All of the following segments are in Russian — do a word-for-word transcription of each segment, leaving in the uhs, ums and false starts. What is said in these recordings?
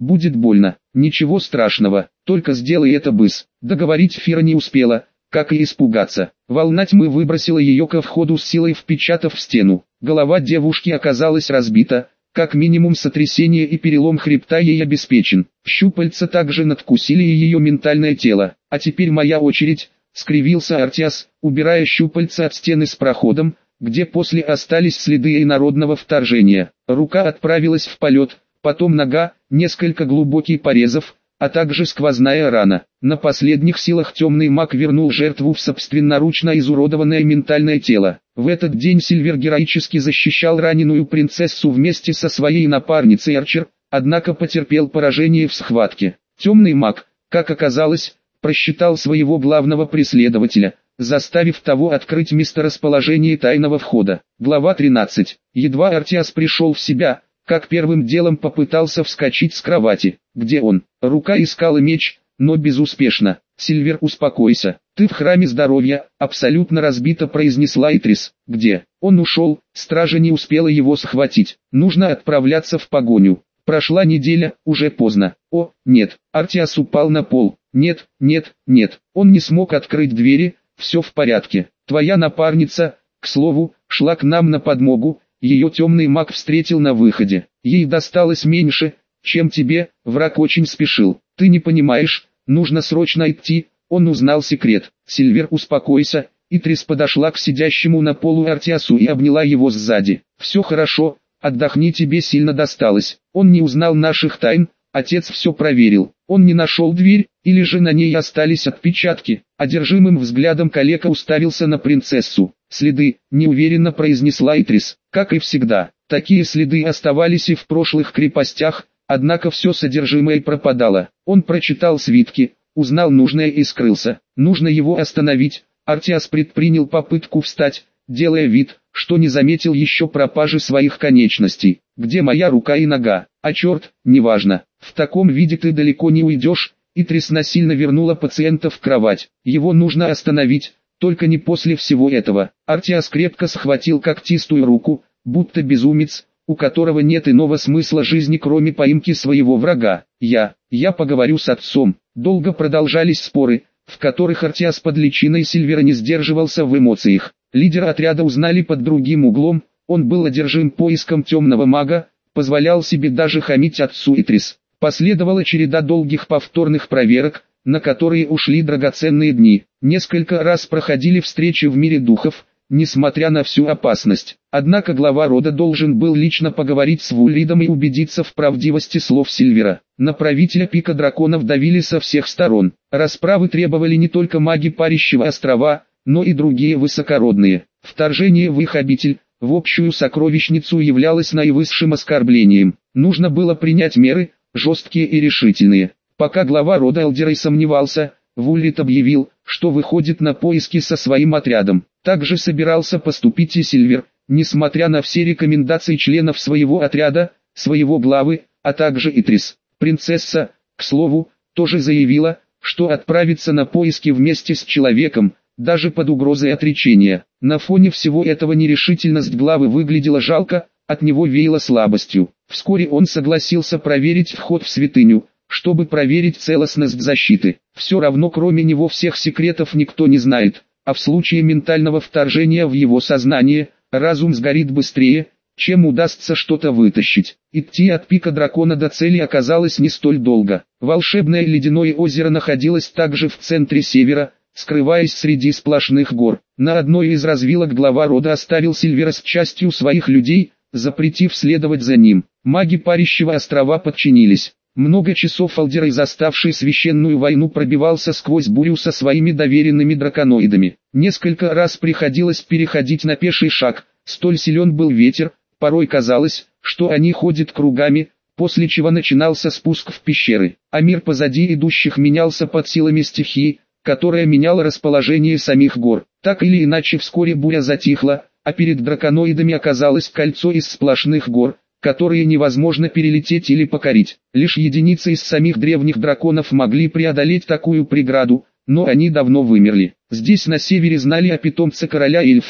будет больно. Ничего страшного, только сделай это быс. Договорить Фира не успела, как и испугаться. Волна тьмы выбросила ее ко входу с силой, впечатав в стену. Голова девушки оказалась разбита, как минимум сотрясение и перелом хребта ей обеспечен. Щупальца также надкусили и ее ментальное тело. А теперь моя очередь, скривился Артиас, убирая щупальца от стены с проходом, где после остались следы инородного вторжения. Рука отправилась в полет, потом нога, несколько глубоких порезов, а также сквозная рана. На последних силах темный маг вернул жертву в собственноручно изуродованное ментальное тело. В этот день Сильвер героически защищал раненую принцессу вместе со своей напарницей Арчер, однако потерпел поражение в схватке. Темный маг, как оказалось, просчитал своего главного преследователя, заставив того открыть месторасположение тайного входа. Глава тринадцать. Едва Артиас пришел в себя, как первым делом попытался вскочить с кровати. Где он? Рука искала меч, но безуспешно. «Сильвер, успокойся. Ты в храме здоровья», — абсолютно разбито произнесла Итрис. «Где?» Он ушел, стража не успела его схватить. Нужно отправляться в погоню. Прошла неделя, уже поздно. О, нет, Артиас упал на пол. Нет, нет, нет. Он не смог открыть двери, все в порядке. Твоя напарница, к слову, шла к нам на подмогу. Ее темный маг встретил на выходе. Ей досталось меньше, чем тебе, враг очень спешил. Ты не понимаешь, нужно срочно идти. Он узнал секрет. Сильвер, успокойся. Итрис подошла к сидящему на полу Артиасу и обняла его сзади. Все хорошо, отдохни, тебе сильно досталось. Он не узнал наших тайн, отец все проверил. Он не нашел дверь, или же на ней остались отпечатки. Одержимым взглядом калека уставился на принцессу. «Следы», — неуверенно произнесла Итрис. Как и всегда, такие следы оставались и в прошлых крепостях, однако все содержимое пропадало. Он прочитал свитки, узнал нужное и скрылся. Нужно его остановить. Артиас предпринял попытку встать, делая вид, что не заметил еще пропажи своих конечностей. Где моя рука и нога? А черт, неважно. В таком виде ты далеко не уйдешь. Итрис насильно вернула пациента в кровать. Его нужно остановить, только не после всего этого. Артиас крепко схватил когтистую руку, будто безумец, у которого нет иного смысла жизни, кроме поимки своего врага. Я, я поговорю с отцом. Долго продолжались споры, в которых Артиас под личиной Сильвера не сдерживался в эмоциях. Лидера отряда узнали под другим углом, он был одержим поиском темного мага, позволял себе даже хамить отцу Итрис. Последовала череда долгих повторных проверок, на которые ушли драгоценные дни. Несколько раз проходили встречи в мире духов, несмотря на всю опасность. Однако глава рода должен был лично поговорить с Вулридом и убедиться в правдивости слов Сильвера. На правителя пика драконов давили со всех сторон. Расправы требовали не только маги Парящего острова, но и другие высокородные. Вторжение в их обитель, в общую сокровищницу, являлось наивысшим оскорблением. Нужно было принять меры, жесткие и решительные. Пока глава рода Элдерей сомневался, Вулрид объявил, что выходит на поиски со своим отрядом. Также собирался поступить и Сильвер, несмотря на все рекомендации членов своего отряда, своего главы, а также Итрис. Принцесса, к слову, тоже заявила, что отправится на поиски вместе с человеком, даже под угрозой отречения. На фоне всего этого нерешительность главы выглядела жалко, от него веяло слабостью. Вскоре он согласился проверить вход в святыню, чтобы проверить целостность защиты. Все равно кроме него всех секретов никто не знает, а в случае ментального вторжения в его сознание, разум сгорит быстрее, чем удастся что-то вытащить. Идти от пика дракона до цели оказалось не столь долго. Волшебное ледяное озеро находилось также в центре севера, скрываясь среди сплошных гор. На одной из развилок глава рода оставил Сильвера с частью своих людей, запретив следовать за ним. Маги Парящего острова подчинились. Много часов Элдерей, заставший священную войну, пробивался сквозь бурю со своими доверенными драконоидами. Несколько раз приходилось переходить на пеший шаг, столь силен был ветер, порой казалось, что они ходят кругами, после чего начинался спуск в пещеры, а мир позади идущих менялся под силами стихии, которая меняла расположение самих гор. Так или иначе вскоре буря затихла, а перед драконоидами оказалось кольцо из сплошных гор, которые невозможно перелететь или покорить. Лишь единицы из самих древних драконов могли преодолеть такую преграду, но они давно вымерли. Здесь на севере знали о питомце короля эльфов,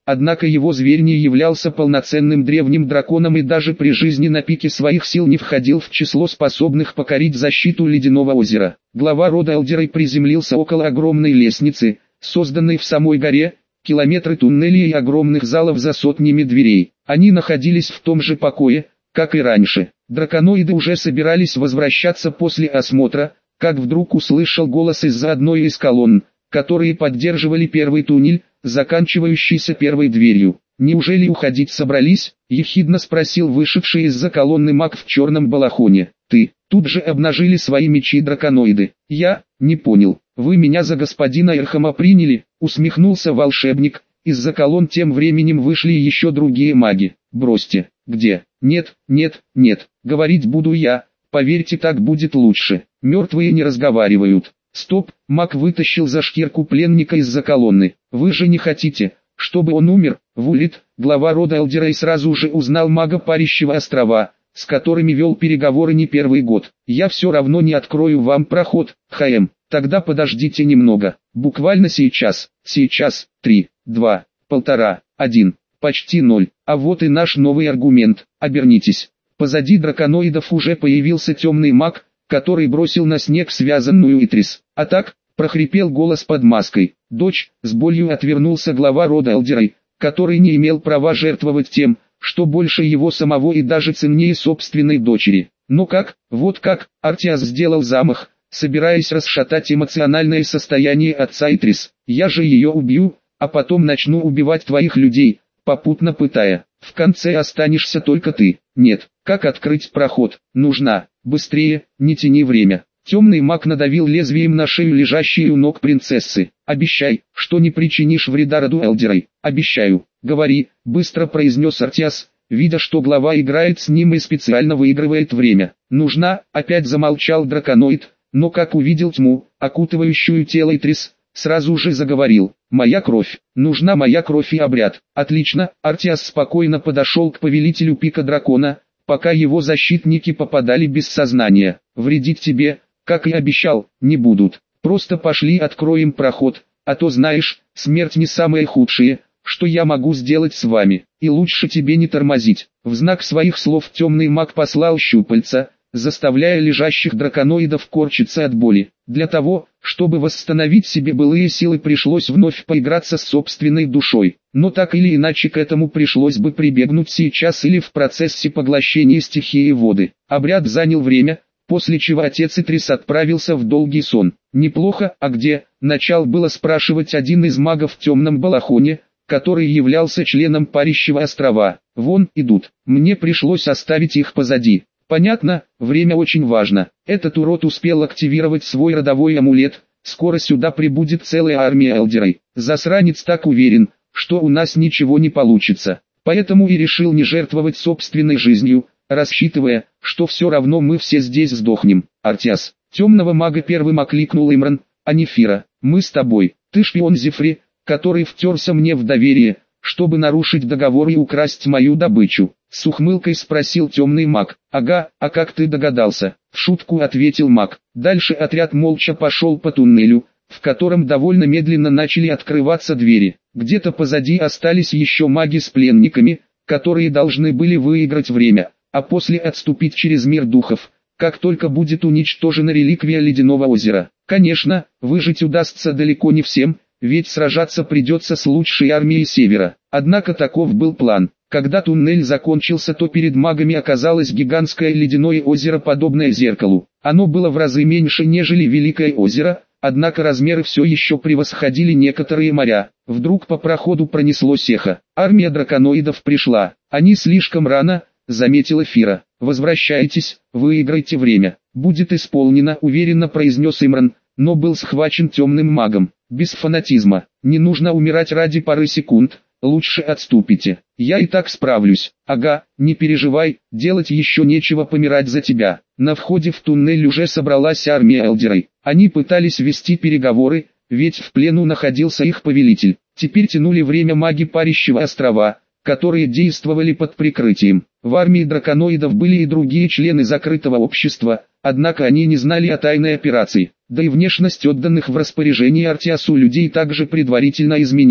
однако его зверь не являлся полноценным древним драконом и даже при жизни на пике своих сил не входил в число способных покорить защиту Ледяного озера. Глава рода Элдерей приземлился около огромной лестницы, созданной в самой горе, километры туннелей и огромных залов за сотнями дверей. Они находились в том же покое, как и раньше. Драконоиды уже собирались возвращаться после осмотра, как вдруг услышал голос из-за одной из колонн, которые поддерживали первый туннель, заканчивающийся первой дверью. «Неужели уходить собрались?» – ехидно спросил вышедший из-за колонны маг в черном балахоне. «Ты». Тут же обнажили свои мечи драконоиды. «Я? Не понял. Вы меня за господина Эрхама приняли?» – усмехнулся волшебник. Из-за колонн тем временем вышли еще другие маги. «Бросьте. Где?» «Нет, нет, нет. Говорить буду я. Поверьте, так будет лучше. Мертвые не разговаривают». «Стоп!» – маг вытащил за шкирку пленника из-за колонны. «Вы же не хотите, чтобы он умер?» Вулит, глава рода Элдерей, сразу же узнал мага Парящего острова, с которыми вел переговоры не первый год. «Я все равно не открою вам проход, ХМ. Тогда подождите немного. Буквально сейчас. Сейчас. Три, два, полтора, один, почти ноль. А вот и наш новый аргумент. Обернитесь». Позади драконоидов уже появился темный маг, который бросил на снег связанную Итрис. «А так», — прохрипел голос под маской. «Дочь», — с болью отвернулся глава рода Элдерей, который не имел права жертвовать тем, что больше его самого и даже ценнее собственной дочери. «Ну как, вот как», — Артиас сделал замах, собираясь расшатать эмоциональное состояние отца Итрис. «Я же ее убью, а потом начну убивать твоих людей, попутно пытая. В конце останешься только ты». «Нет, как открыть проход? Нужна. Быстрее, не тяни время». Темный маг надавил лезвием на шею лежащей у ног принцессы. «Обещай, что не причинишь вреда роду Элдерей». «Обещаю». «Говори», — быстро произнес Артиас, видя, что глава играет с ним и специально выигрывает время. «Нужна», — опять замолчал драконоид, но как увидел тьму, окутывающую тело Итрис, сразу же заговорил. «Моя кровь. Нужна моя кровь и обряд». «Отлично», — Артиас спокойно подошел к повелителю пика дракона, пока его защитники попадали без сознания. «Вредить тебе, как и обещал, не будут. Просто пошли откроем проход, а то знаешь, смерть не самое худшее, что я могу сделать с вами, и лучше тебе не тормозить». В знак своих слов темный маг послал щупальца, заставляя лежащих драконоидов корчиться от боли. Для того, чтобы восстановить себе былые силы, пришлось вновь поиграться с собственной душой. Но так или иначе к этому пришлось бы прибегнуть сейчас или в процессе поглощения стихии воды. Обряд занял время, после чего отец Итрис отправился в долгий сон. «Неплохо, а где?» — начал было спрашивать один из магов в темном балахоне, который являлся членом Парящего острова. «Вон идут. Мне пришлось оставить их позади». «Понятно, время очень важно. Этот урод успел активировать свой родовой амулет, скоро сюда прибудет целая армия Элдерей. Засранец так уверен, что у нас ничего не получится. Поэтому и решил не жертвовать собственной жизнью, рассчитывая, что все равно мы все здесь сдохнем». «Артиас». Темного мага первым окликнул Имран, а не Фира. «Мы с тобой. Ты шпион Зефри, который втерся мне в доверие, чтобы нарушить договор и украсть мою добычу?» С ухмылкой спросил темный маг. «Ага, а как ты догадался?» В шутку ответил маг. Дальше отряд молча пошел по туннелю, в котором довольно медленно начали открываться двери. Где-то позади остались еще маги с пленниками, которые должны были выиграть время, а после отступить через мир духов, как только будет уничтожена реликвия Ледяного озера. Конечно, выжить удастся далеко не всем, ведь сражаться придется с лучшей армией Севера. Однако таков был план. Когда туннель закончился, то перед магами оказалось гигантское ледяное озеро, подобное зеркалу. Оно было в разы меньше, нежели Великое озеро, однако размеры все еще превосходили некоторые моря. Вдруг по проходу пронеслось эхо. Армия драконоидов пришла. «Они слишком рано», — заметила Фира. «Возвращайтесь, выиграйте время». «Будет исполнено», — уверенно произнес Имран, но был схвачен темным магом. «Без фанатизма. Не нужно умирать ради пары секунд. Лучше отступите. Я и так справлюсь». «Ага, не переживай, делать еще нечего, помирать за тебя». На входе в туннель уже собралась армия Элдерей. Они пытались вести переговоры, ведь в плену находился их повелитель. Теперь тянули время маги Парящего острова, которые действовали под прикрытием. В армии драконоидов были и другие члены закрытого общества, однако они не знали о тайной операции. Да и внешность отданных в распоряжение Артиасу людей также предварительно изменили.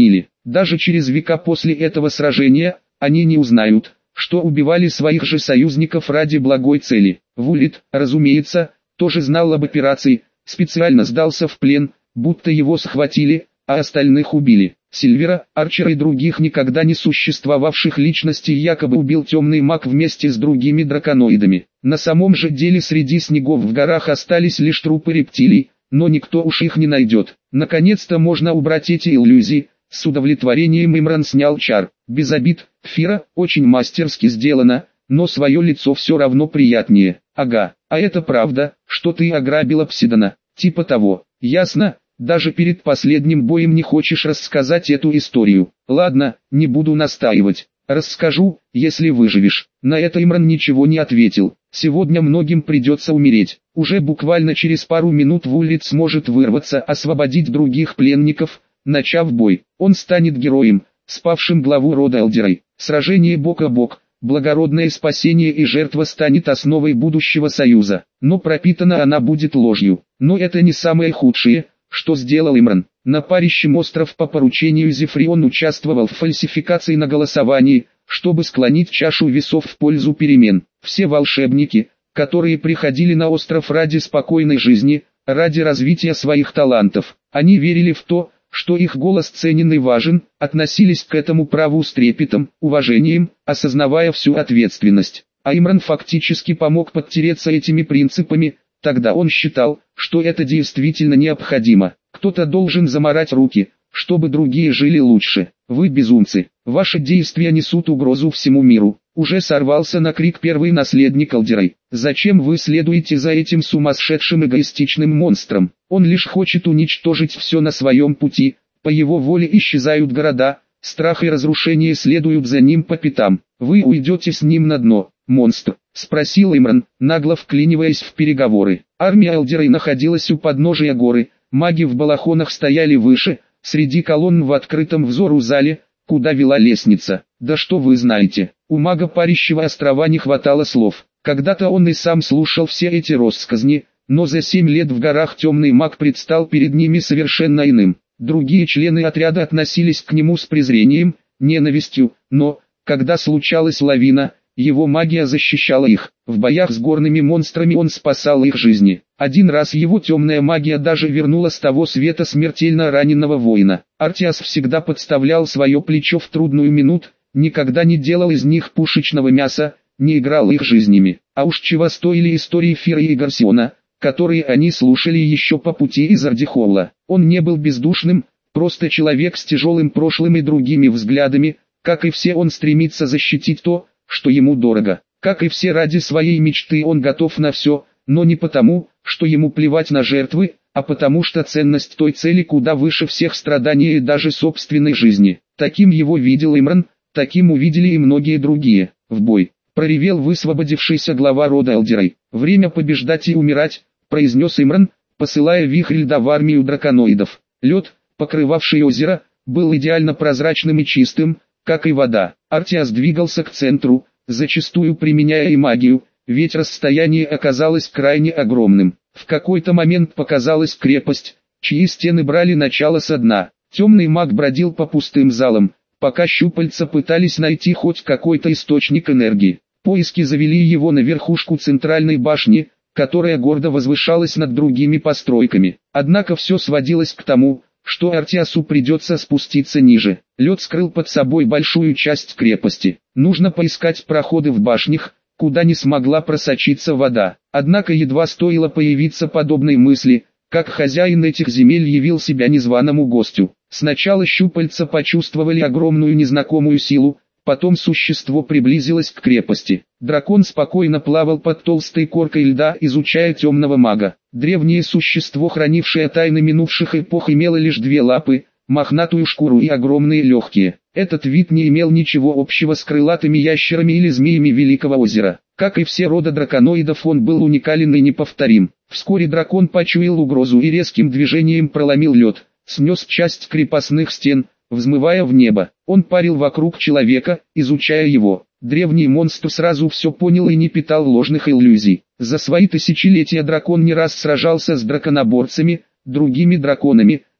Даже через века после этого сражения, они не узнают, что убивали своих же союзников ради благой цели. Вулит, разумеется, тоже знал об операции, специально сдался в плен, будто его схватили, а остальных убили. Сильвера, Арчера и других никогда не существовавших личностей якобы убил темный маг вместе с другими драконоидами. На самом же деле среди снегов в горах остались лишь трупы рептилий, но никто уж их не найдет. Наконец-то можно убрать эти иллюзии. С удовлетворением Имран снял чар. Без обид, Фира, очень мастерски сделано, но свое лицо все равно приятнее. Ага, а это правда, что ты ограбила Псидона? Типа того. Ясно, даже перед последним боем не хочешь рассказать эту историю. Ладно, не буду настаивать. Расскажу, если выживешь. На это Имран ничего не ответил. Сегодня многим придется умереть. Уже буквально через пару минут Вулит сможет вырваться, освободить других пленников. Начав бой, он станет героем, спавшим главу рода Элдерой. Сражение бок о бок, благородное спасение и жертва станет основой будущего союза. Но пропитана она будет ложью. Но это не самое худшее, что сделал Имран. На парящем остров по поручению Зефрион участвовал в фальсификации на голосовании, чтобы склонить чашу весов в пользу перемен. Все волшебники, которые приходили на остров ради спокойной жизни, ради развития своих талантов, они верили в то, что их голос ценен и важен, относились к этому праву с трепетом, уважением, осознавая всю ответственность. А Имран фактически помог подтереться этими принципами, тогда он считал, что это действительно необходимо. Кто-то должен замарать руки, чтобы другие жили лучше. Вы безумцы, ваши действия несут угрозу всему миру. Уже сорвался на крик первый наследник Элдерой. Зачем вы следуете за этим сумасшедшим эгоистичным монстром? Он лишь хочет уничтожить все на своем пути. По его воле исчезают города, страх и разрушение следуют за ним по пятам. Вы уйдете с ним на дно, монстр, спросил Имран, нагло вклиниваясь в переговоры. Армия Элдерой находилась у подножия горы, маги в балахонах стояли выше, среди колонн в открытом взору зале, куда вела лестница. Да что вы знаете, у мага парящего острова не хватало слов. Когда-то он и сам слушал все эти россказни, но за семь лет в горах темный маг предстал перед ними совершенно иным. Другие члены отряда относились к нему с презрением, ненавистью, но, когда случалась лавина, его магия защищала их. В боях с горными монстрами он спасал их жизни. Один раз его темная магия даже вернула с того света смертельно раненого воина. Артиас всегда подставлял свое плечо в трудную минуту, никогда не делал из них пушечного мяса, не играл их жизнями. А уж чего стоили истории Фира и Гарсиона, которые они слушали еще по пути из Ардихолла. Он не был бездушным, просто человек с тяжелым прошлым и другими взглядами. Как и все, он стремится защитить то, что ему дорого. Как и все, ради своей мечты он готов на все, но не потому, что ему плевать на жертвы, а потому что ценность той цели куда выше всех страданий и даже собственной жизни. Таким его видел Имран, таким увидели и многие другие. В бой проревел высвободившийся глава рода Элдерой. «Время побеждать и умирать», — произнес Имран, посылая вихрь льда в армию драконоидов. Лед, покрывавший озеро, был идеально прозрачным и чистым, как и вода. Артиас двигался к центру, зачастую применяя и магию, ведь расстояние оказалось крайне огромным. В какой-то момент показалась крепость, чьи стены брали начало со дна. Темный маг бродил по пустым залам, пока щупальца пытались найти хоть какой-то источник энергии. Поиски завели его на верхушку центральной башни, которая гордо возвышалась над другими постройками. Однако все сводилось к тому, что Артиасу придется спуститься ниже. Лед скрыл под собой большую часть крепости. Нужно поискать проходы в башнях, куда не смогла просочиться вода. Однако едва стоило появиться подобной мысли, как хозяин этих земель явил себя незваному гостю. Сначала щупальца почувствовали огромную незнакомую силу, потом существо приблизилось к крепости. Дракон спокойно плавал под толстой коркой льда, изучая темного мага. Древнее существо, хранившее тайны минувших эпох, имело лишь две лапы, мохнатую шкуру и огромные легкие. Этот вид не имел ничего общего с крылатыми ящерами или змеями Великого озера. Как и все рода драконоидов, он был уникален и неповторим. Вскоре дракон почуял угрозу и резким движением проломил лед, снес часть крепостных стен, взмывая в небо. Он парил вокруг человека, изучая его. Древний монстр сразу все понял и не питал ложных иллюзий. За свои тысячелетия дракон не раз сражался с драконоборцами, другими драконами,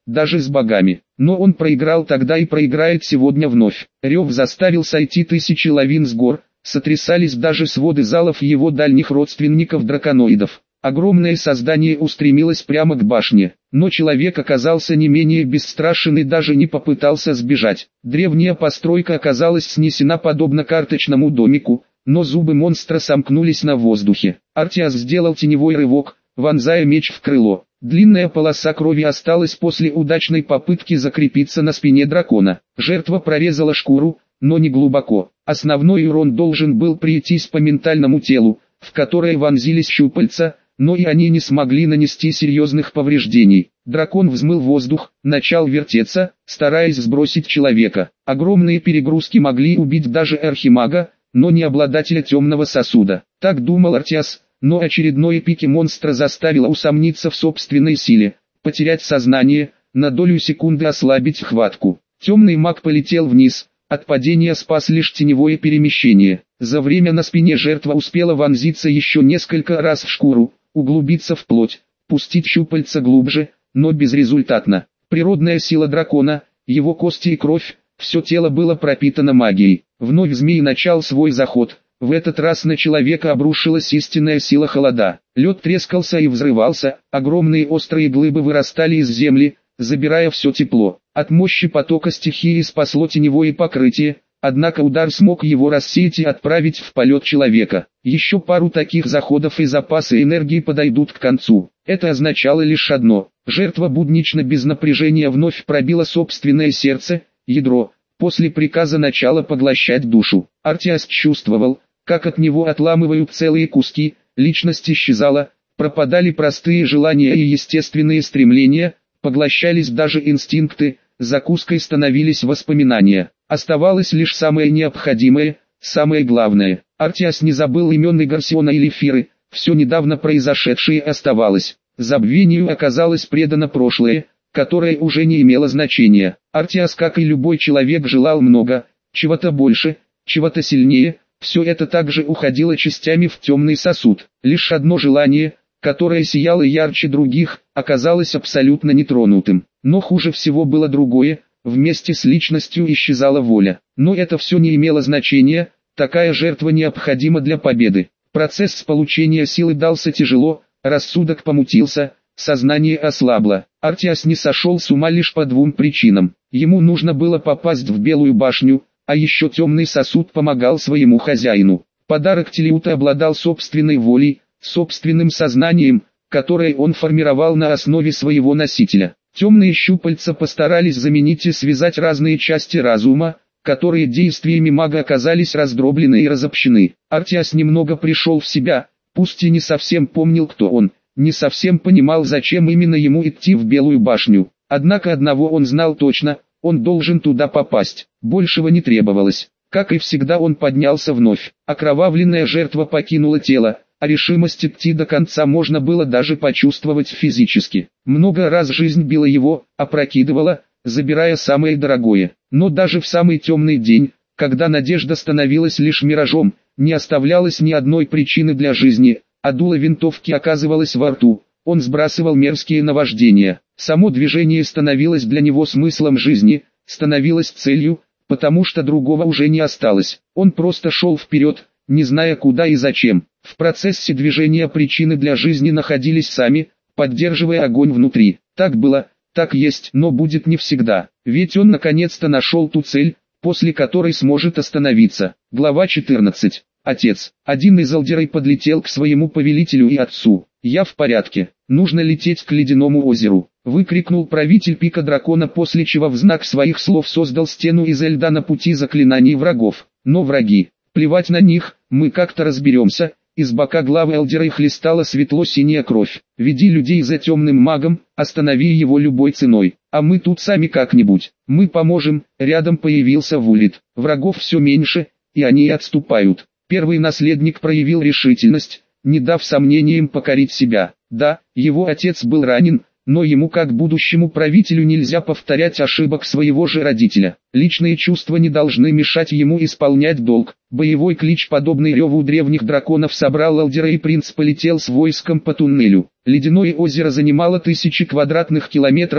даже с богами. Но он проиграл тогда и проиграет сегодня вновь. Рев заставил сойти тысячи лавин с гор, сотрясались даже своды залов его дальних родственников-драконоидов. Огромное создание устремилось прямо к башне, но человек оказался не менее бесстрашен и даже не попытался сбежать. Древняя постройка оказалась снесена подобно карточному домику, но зубы монстра сомкнулись на воздухе. Артиас сделал теневой рывок, вонзая меч в крыло. Длинная полоса крови осталась после удачной попытки закрепиться на спине дракона. Жертва прорезала шкуру, но не глубоко. Основной урон должен был прийтись по ментальному телу, в которое вонзились щупальца, но и они не смогли нанести серьезных повреждений. Дракон взмыл воздух, начал вертеться, стараясь сбросить человека. Огромные перегрузки могли убить даже архимага, но не обладателя темного сосуда. Так думал Артиас, но очередное пике монстра заставило усомниться в собственной силе, потерять сознание, на долю секунды ослабить хватку. Темный маг полетел вниз, от падения спас лишь теневое перемещение. За время на спине жертва успела вонзиться еще несколько раз в шкуру, углубиться в плоть, пустить щупальца глубже, но безрезультатно. Природная сила дракона, его кости и кровь, все тело было пропитано магией. Вновь змей начал свой заход. В этот раз на человека обрушилась истинная сила холода. Лед трескался и взрывался, огромные острые глыбы вырастали из земли, забирая все тепло. От мощи потока стихии спасло теневое покрытие, однако удар смог его рассеять и отправить в полет человека. Еще пару таких заходов и запасы энергии подойдут к концу. Это означало лишь одно: жертва буднично без напряжения вновь пробила собственное сердце, ядро, после приказа начала поглощать душу. Артиас чувствовал, как от него отламывают целые куски, личность исчезала, пропадали простые желания и естественные стремления, поглощались даже инстинкты, закуской становились воспоминания. Оставалось лишь самое необходимое, самое главное. Артиас не забыл имен Игарсиона или Фиры, все недавно произошедшее оставалось. Забвению оказалось предано прошлое, которое уже не имело значения. Артиас, как и любой человек, желал много, чего-то больше, чего-то сильнее. Все это также уходило частями в темный сосуд. Лишь одно желание, которое сияло ярче других, оказалось абсолютно нетронутым. Но хуже всего было другое: вместе с личностью исчезала воля. Но это все не имело значения, такая жертва необходима для победы. Процесс получения силы дался тяжело, рассудок помутился, сознание ослабло. Артиас не сошел с ума лишь по двум причинам. Ему нужно было попасть в Белую башню, а еще темный сосуд помогал своему хозяину. Подарок Телиута обладал собственной волей, собственным сознанием, которое он формировал на основе своего носителя. Темные щупальца постарались заменить и связать разные части разума, которые действиями мага оказались раздроблены и разобщены. Артиас немного пришел в себя, пусть и не совсем помнил, кто он, не совсем понимал, зачем именно ему идти в Белую башню. Однако одного он знал точно: он должен туда попасть. Большего не требовалось. Как и всегда, он поднялся вновь. Окровавленная жертва покинула тело, а решимость идти до конца можно было даже почувствовать физически. Много раз жизнь била его, опрокидывала, забирая самое дорогое. Но даже в самый темный день, когда надежда становилась лишь миражом, не оставлялось ни одной причины для жизни, а дуло винтовки оказывалось во рту. Он сбрасывал мерзкие наваждения. Само движение становилось для него смыслом жизни, становилось целью, потому что другого уже не осталось. Он просто шел вперед, не зная куда и зачем. В процессе движения причины для жизни находились сами, поддерживая огонь внутри. Так было, так есть, но будет не всегда. Ведь он наконец-то нашел ту цель, после которой сможет остановиться. Глава четырнадцать. Отец. Один из алдерей подлетел к своему повелителю и отцу. «Я в порядке, нужно лететь к ледяному озеру», — выкрикнул правитель пика дракона, после чего в знак своих слов создал стену из льда на пути заклинаний врагов. Но враги, плевать на них, мы как-то разберемся. Из бока главы алдерой хлестала светло-синяя кровь. «Веди людей за темным магом, останови его любой ценой, а мы тут сами как-нибудь, мы поможем». Рядом появился Вулит. Врагов все меньше, и они отступают. Первый наследник проявил решительность, не дав сомнениям покорить себя. Да, его отец был ранен, но ему как будущему правителю нельзя повторять ошибок своего же родителя. Личные чувства не должны мешать ему исполнять долг. Боевой клич, подобный реву древних драконов, собрал алдера, и принц полетел с войском по туннелю. Ледяное озеро занимало тысячи квадратных километров,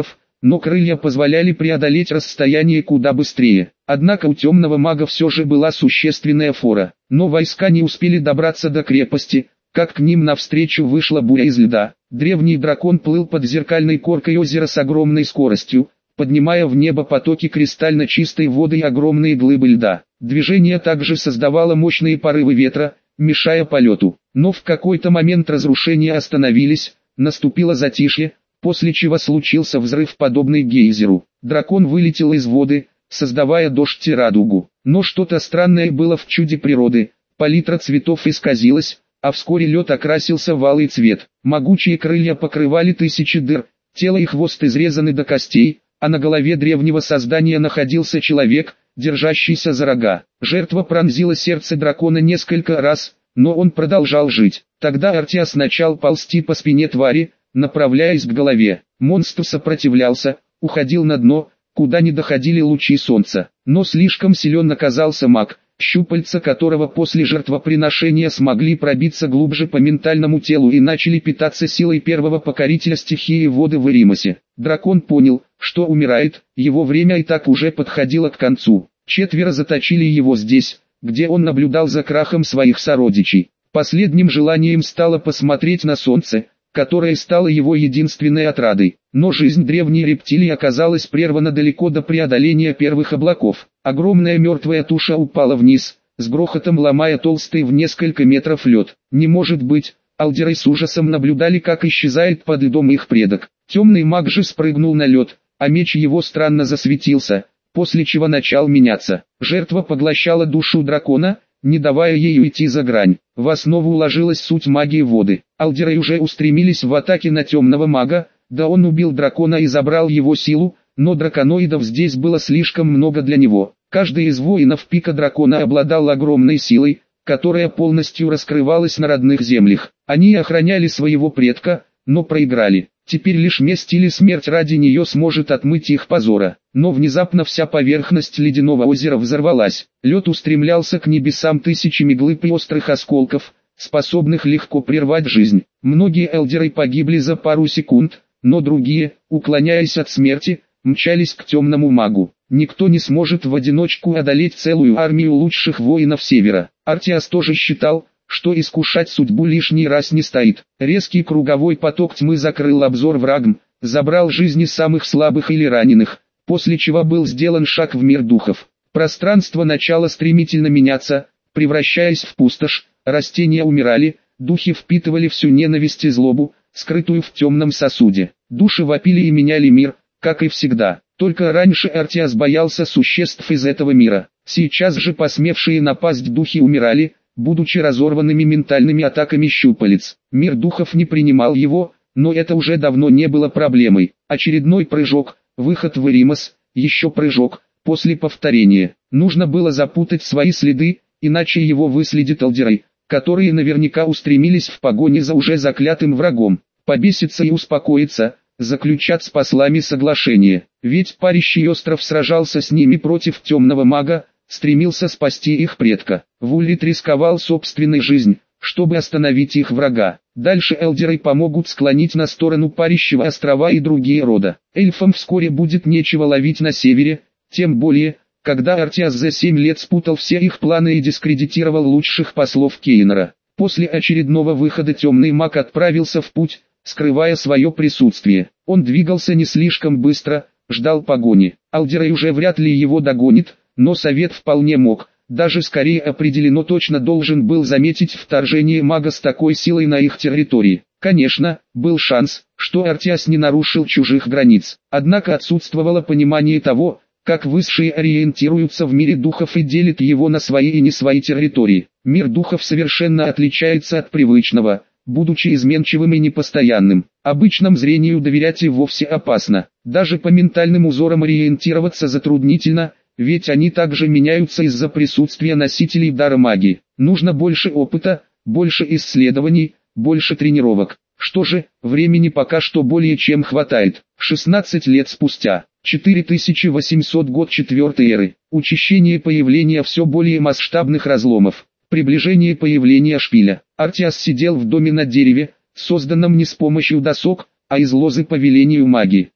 но крылья позволяли преодолеть расстояние куда быстрее. Однако у темного мага все же была существенная фора, но войска не успели добраться до крепости, как к ним навстречу вышла буря из льда. Древний дракон плыл под зеркальной коркой озера с огромной скоростью, поднимая в небо потоки кристально чистой воды и огромные глыбы льда. Движение также создавало мощные порывы ветра, мешая полету. Но в какой-то момент разрушения остановились, наступило затишье, после чего случился взрыв, подобный гейзеру. Дракон вылетел из воды, создавая дождь и радугу. Но что-то странное было в чуде природы, палитра цветов исказилась, а вскоре лед окрасился в алый цвет. Могучие крылья покрывали тысячи дыр, тело и хвост изрезаны до костей, а на голове древнего создания находился человек, держащийся за рога. Жертва пронзила сердце дракона несколько раз, но он продолжал жить. Тогда Артиас начал ползти по спине твари, направляясь к голове. Монстр сопротивлялся, уходил на дно, куда не доходили лучи солнца. Но слишком силен оказался маг, щупальца которого после жертвоприношения смогли пробиться глубже по ментальному телу и начали питаться силой первого покорителя стихии воды в Эримосе. Дракон понял, что умирает, его время и так уже подходило к концу. Четверо заточили его здесь, где он наблюдал за крахом своих сородичей. Последним желанием стало посмотреть на солнце, которое стало его единственной отрадой. Но жизнь древней рептилии оказалась прервана далеко до преодоления первых облаков. Огромная мертвая туша упала вниз, с грохотом ломая толстый в несколько метров лед. Не может быть, Алдеры с ужасом наблюдали, как исчезает под льдом их предок. Темный маг же спрыгнул на лед, а меч его странно засветился, после чего начал меняться. Жертва поглощала душу дракона, не давая ей уйти за грань. В основу уложилась суть магии воды. Алдеры уже устремились в атаке на темного мага, да он убил дракона и забрал его силу, но драконоидов здесь было слишком много для него. Каждый из воинов пика дракона обладал огромной силой, которая полностью раскрывалась на родных землях. Они охраняли своего предка, но проиграли. Теперь лишь месть или смерть ради нее сможет отмыть их позора. Но внезапно вся поверхность ледяного озера взорвалась. Лед устремлялся к небесам тысячами глыб и острых осколков, способных легко прервать жизнь. Многие элдеры погибли за пару секунд, но другие, уклоняясь от смерти, мчались к темному магу. Никто не сможет в одиночку одолеть целую армию лучших воинов Севера. Артиас тоже считал, что искушать судьбу лишний раз не стоит. Резкий круговой поток тьмы закрыл обзор врагам, забрал жизни самых слабых или раненых, после чего был сделан шаг в мир духов. Пространство начало стремительно меняться, превращаясь в пустошь, растения умирали, духи впитывали всю ненависть и злобу, скрытую в темном сосуде. Души вопили и меняли мир, как и всегда. Только раньше Артиас боялся существ из этого мира. Сейчас же посмевшие напасть духи умирали, будучи разорванными ментальными атаками щупалец. Мир духов не принимал его, но это уже давно не было проблемой. Очередной прыжок, выход в Эримос, еще прыжок, после повторения. Нужно было запутать свои следы, иначе его выследят алдеры, которые наверняка устремились в погоне за уже заклятым врагом. Побеситься и успокоиться, заключат с послами соглашение. Ведь парящий остров сражался с ними против темного мага, стремился спасти их предка. Вуллит рисковал собственной жизнью, чтобы остановить их врага. Дальше элдеры помогут склонить на сторону парящего острова и другие рода. Эльфам вскоре будет нечего ловить на севере, тем более, когда Артиас за семь лет спутал все их планы и дискредитировал лучших послов Кейнора. После очередного выхода темный маг отправился в путь, скрывая свое присутствие. Он двигался не слишком быстро, ждал погони. Алдеры уже вряд ли его догонит, но совет вполне мог, даже скорее определенно точно должен был заметить вторжение мага с такой силой на их территории. Конечно, был шанс, что Артиас не нарушил чужих границ, однако отсутствовало понимание того, как высшие ориентируются в мире духов и делят его на свои и не свои территории. Мир духов совершенно отличается от привычного, будучи изменчивым и непостоянным. Обычному зрению доверять и вовсе опасно. Даже по ментальным узорам ориентироваться затруднительно, ведь они также меняются из-за присутствия носителей дара магии. Нужно больше опыта, больше исследований, больше тренировок. Что же, времени пока что более чем хватает. шестнадцать лет спустя, четыре тысячи восьмисотый год четвертой эры, учащение появления все более масштабных разломов, приближение появления шпиля. Артиас сидел в доме на дереве, созданном не с помощью досок, а из лозы по велению магии.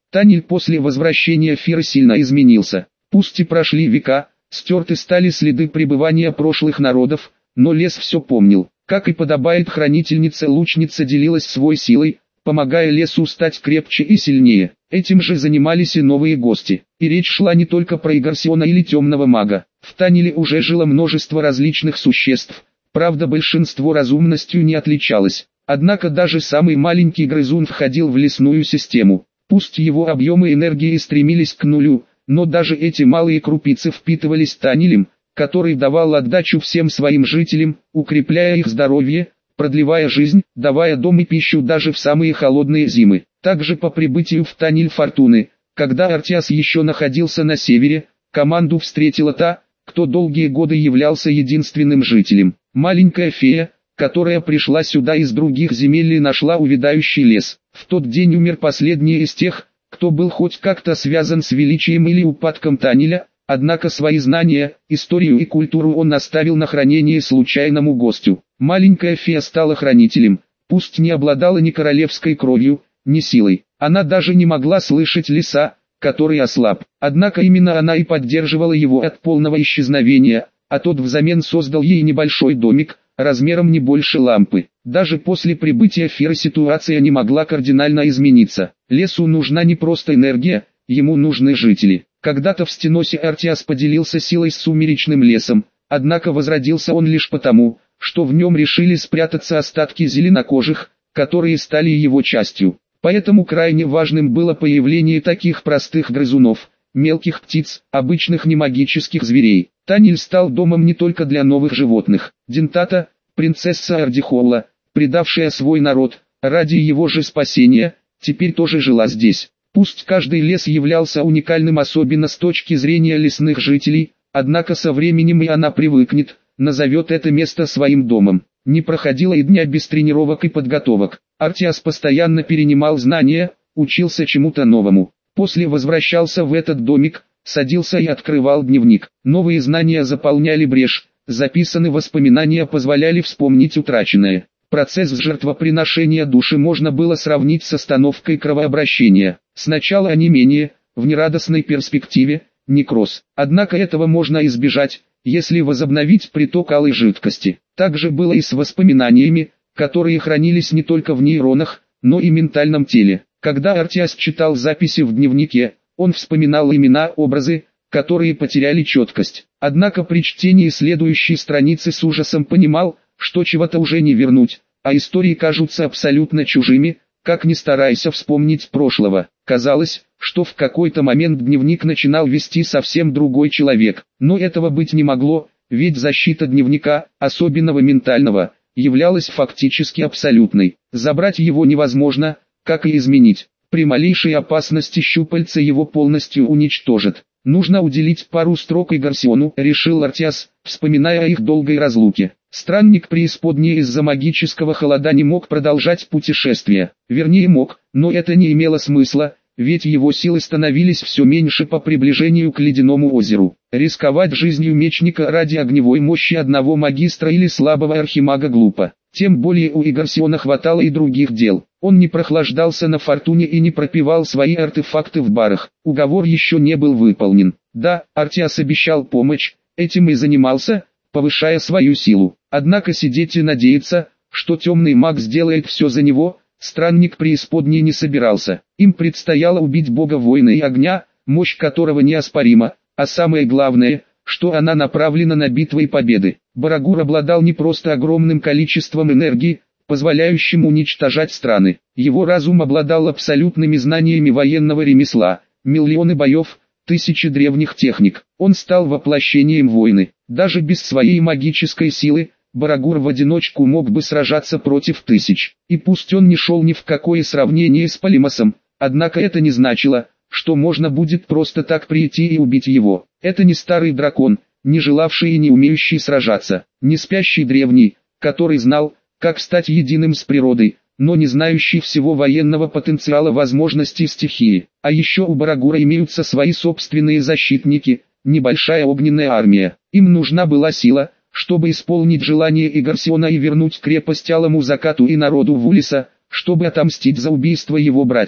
Таниль после возвращения Фира сильно изменился. Пусть и прошли века, стерты стали следы пребывания прошлых народов, но лес все помнил. Как и подобает хранительнице, лучница делилась своей силой, помогая лесу стать крепче и сильнее. Этим же занимались и новые гости. И речь шла не только про Игарсиона или темного мага. В Таниле уже жило множество различных существ, правда большинство разумностью не отличалось. Однако даже самый маленький грызун входил в лесную систему. Пусть его объемы энергии стремились к нулю, но даже эти малые крупицы впитывались Танилем, который давал отдачу всем своим жителям, укрепляя их здоровье, продлевая жизнь, давая дом и пищу даже в самые холодные зимы. Также по прибытию в Таниль Фортуны, когда Артиас еще находился на севере, команду встретила та, кто долгие годы являлся единственным жителем. Маленькая фея, которая пришла сюда из других земель и нашла увядающий лес. В тот день умер последний из тех, кто был хоть как-то связан с величием или упадком Таниля, однако свои знания, историю и культуру он оставил на хранение случайному гостю. Маленькая фея стала хранителем, пусть не обладала ни королевской кровью, ни силой. Она даже не могла слышать леса, который ослаб. Однако именно она и поддерживала его от полного исчезновения, а тот взамен создал ей небольшой домик, размером не больше лампы. Даже после прибытия Фира ситуация не могла кардинально измениться. Лесу нужна не просто энергия, ему нужны жители. Когда-то в Стеносе Артиас поделился силой с сумеречным лесом, однако возродился он лишь потому, что в нем решили спрятаться остатки зеленокожих, которые стали его частью. Поэтому крайне важным было появление таких простых грызунов, мелких птиц, обычных немагических зверей. Таниль стал домом не только для новых животных. Дентата, принцесса Ардихолла, предавшая свой народ, ради его же спасения, теперь тоже жила здесь. Пусть каждый лес являлся уникальным особенно с точки зрения лесных жителей, однако со временем и она привыкнет, назовет это место своим домом. Не проходило и дня без тренировок и подготовок. Артиас постоянно перенимал знания, учился чему-то новому. После возвращался в этот домик, садился и открывал дневник. Новые знания заполняли брешь, записанные воспоминания позволяли вспомнить утраченное. Процесс жертвоприношения души можно было сравнить с остановкой кровообращения. Сначала онемение, в нерадостной перспективе, некроз. Однако этого можно избежать, если возобновить приток алой жидкости. Так же было и с воспоминаниями, которые хранились не только в нейронах, но и ментальном теле. Когда Артиас читал записи в дневнике, он вспоминал имена, образы, которые потеряли четкость. Однако при чтении следующей страницы с ужасом понимал, что чего-то уже не вернуть, а истории кажутся абсолютно чужими, как ни старайся вспомнить прошлого. Казалось, что в какой-то момент дневник начинал вести совсем другой человек. Но этого быть не могло, ведь защита дневника, особенного ментального, являлась фактически абсолютной. Забрать его невозможно, как и изменить. При малейшей опасности щупальца его полностью уничтожат. Нужно уделить пару строк Игарсиону, решил Артиас, вспоминая о их долгой разлуке. Странник преисподней из-за магического холода не мог продолжать путешествие. Вернее мог, но это не имело смысла, ведь его силы становились все меньше по приближению к ледяному озеру. Рисковать жизнью мечника ради огневой мощи одного магистра или слабого архимага глупо. Тем более у Игарсиона хватало и других дел. Он не прохлаждался на Фортуне и не пропивал свои артефакты в барах. Уговор еще не был выполнен. Да, Артиас обещал помощь, этим и занимался, повышая свою силу. Однако сидеть и надеяться, что темный маг сделает все за него, странник преисподней не собирался. Им предстояло убить бога войны и огня, мощь которого неоспорима, а самое главное, что она направлена на битвы и победы. Барагур обладал не просто огромным количеством энергии, позволяющим уничтожать страны. Его разум обладал абсолютными знаниями военного ремесла, миллионы боев, тысячи древних техник. Он стал воплощением войны. Даже без своей магической силы, Барагур в одиночку мог бы сражаться против тысяч. И пусть он не шел ни в какое сравнение с Полимосом, однако это не значило, что можно будет просто так прийти и убить его. Это не старый дракон, не желавший и не умеющий сражаться, не спящий древний, который знал, как стать единым с природой, но не знающий всего военного потенциала возможностей стихии. А еще у Барагура имеются свои собственные защитники, небольшая огненная армия. Им нужна была сила, чтобы исполнить желание Игарсиона и вернуть крепость Алому Закату и народу Вулиса, чтобы отомстить за убийство его братьев.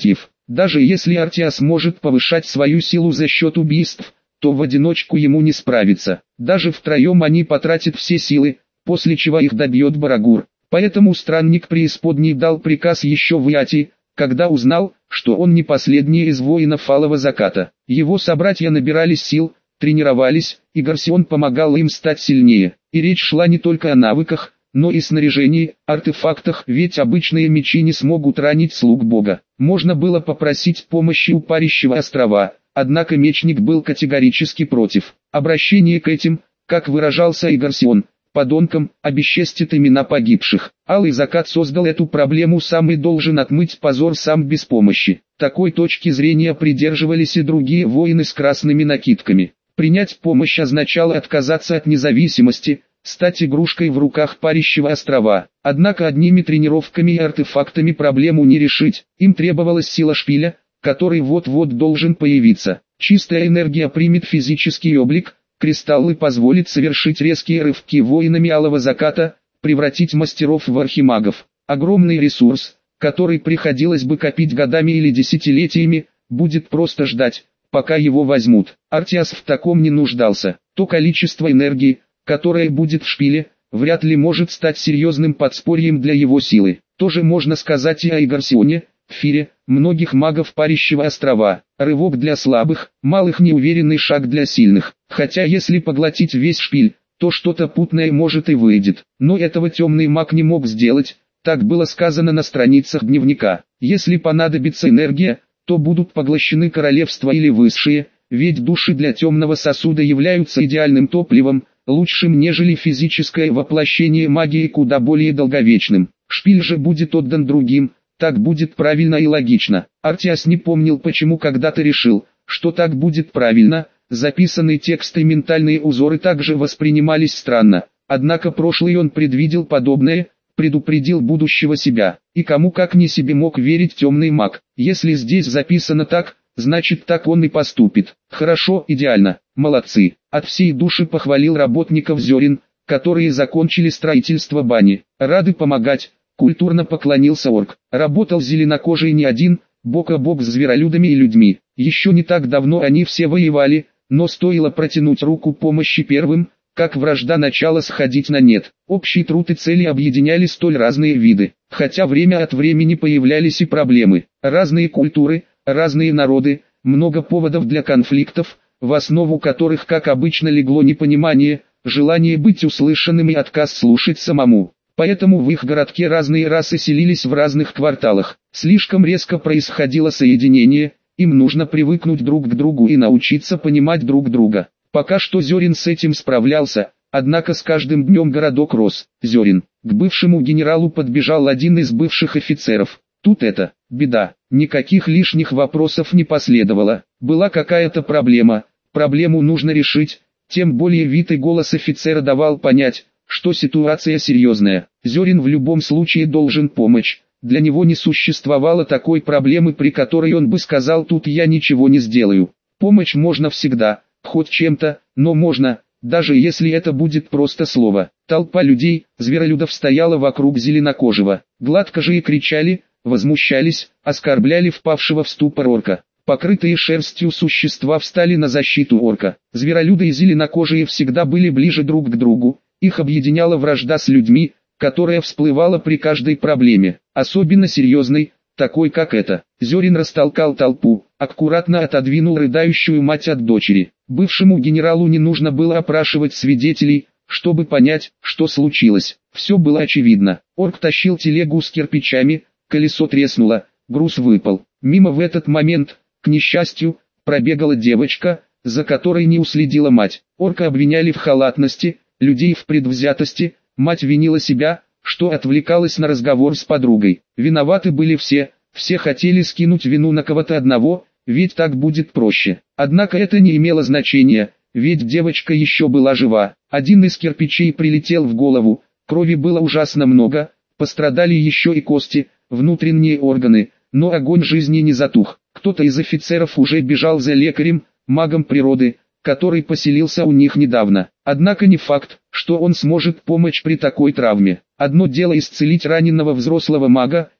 Даже если Артиас может повышать свою силу за счет убийств, то в одиночку ему не справиться. Даже втроем они потратят все силы, после чего их добьет Барагур. Поэтому странник преисподней дал приказ еще в Иати, когда узнал, что он не последний из воинов Алого Заката. Его собратья набирались сил, тренировались, и Гарсион помогал им стать сильнее. И речь шла не только о навыках, но и снаряжении, артефактах, ведь обычные мечи не смогут ранить слуг бога. Можно было попросить помощи у Парящего острова, однако мечник был категорически против. Обращение к этим, как выражался и Гарсион, подонкам, обесчестит имена погибших. Алый Закат создал эту проблему сам и должен отмыть позор сам без помощи. Такой точки зрения придерживались и другие воины с красными накидками. Принять помощь означало отказаться от независимости, стать игрушкой в руках Парящего острова. Однако одними тренировками и артефактами проблему не решить. Им требовалась сила шпиля, который вот-вот должен появиться. Чистая энергия примет физический облик, кристаллы позволят совершить резкие рывки воинами Алого Заката, превратить мастеров в архимагов. Огромный ресурс, который приходилось бы копить годами или десятилетиями, будет просто ждать, пока его возьмут. Артиас в таком не нуждался. То количество энергии, которое будет в шпиле, вряд ли может стать серьезным подспорьем для его силы. Тоже можно сказать и о Гарсионе, Фире, многих магов Парящего острова. Рывок для слабых, малых неуверенный шаг для сильных. Хотя если поглотить весь шпиль, то что-то путное может и выйдет. Но этого темный маг не мог сделать, так было сказано на страницах дневника. Если понадобится энергия, то будут поглощены королевства или высшие, ведь души для темного сосуда являются идеальным топливом, лучшим нежели физическое воплощение магии, куда более долговечным. Шпиль же будет отдан другим, так будет правильно и логично. Артиас не помнил, почему когда-то решил, что так будет правильно. Записанные тексты и ментальные узоры также воспринимались странно. Однако прошлый он предвидел подобное, предупредил будущего себя. И кому как не себе мог верить темный маг. Если здесь записано так, значит так он и поступит. Хорошо, идеально, молодцы. От всей души похвалил работников зерен, которые закончили строительство бани. Рады помогать, культурно поклонился орк. Работал зеленокожий не один, бок о бок с зверолюдами и людьми. Еще не так давно они все воевали, но стоило протянуть руку помощи первым, как вражда начала сходить на нет. Общий труд и цели объединяли столь разные виды, хотя время от времени появлялись и проблемы. Разные культуры, разные народы, много поводов для конфликтов, в основу которых, как обычно, легло непонимание, желание быть услышанным и отказ слушать самому. Поэтому в их городке разные расы селились в разных кварталах. Слишком резко происходило соединение, им нужно привыкнуть друг к другу и научиться понимать друг друга. Пока что Зерин с этим справлялся, однако с каждым днем городок рос. Зерин, к бывшему генералу подбежал один из бывших офицеров. Тут это, беда, никаких лишних вопросов не последовало. Была какая-то проблема, проблему нужно решить, тем более вид и голос офицера давал понять, что ситуация серьезная. Зерин в любом случае должен помочь. Для него не существовало такой проблемы, при которой он бы сказал: тут я ничего не сделаю. Помочь можно всегда, хоть чем-то, но можно, даже если это будет просто слово. Толпа людей, зверолюдов стояла вокруг зеленокожего. Гладко же и кричали, возмущались, оскорбляли впавшего в ступор орка. Покрытые шерстью существа встали на защиту орка. Зверолюды и зеленокожие всегда были ближе друг к другу. Их объединяла вражда с людьми, которая всплывала при каждой проблеме, особенно серьезной, такой как эта. Зерин растолкал толпу, аккуратно отодвинул рыдающую мать от дочери. Бывшему генералу не нужно было опрашивать свидетелей, чтобы понять, что случилось. Все было очевидно. Орк тащил телегу с кирпичами, колесо треснуло, груз выпал. Мимо в этот момент, к несчастью, пробегала девочка, за которой не уследила мать. Орка обвиняли в халатности, людей в предвзятости, мать винила себя, что отвлекалась на разговор с подругой. Виноваты были все, все хотели скинуть вину на кого-то одного, ведь так будет проще. Однако это не имело значения, ведь девочка еще была жива. Один из кирпичей прилетел в голову, крови было ужасно много, пострадали еще и кости, внутренние органы, но огонь жизни не затух. Кто-то из офицеров уже бежал за лекарем, магом природы, который поселился у них недавно. Однако не факт, что он сможет помочь при такой травме. Одно дело исцелить раненого взрослого мага,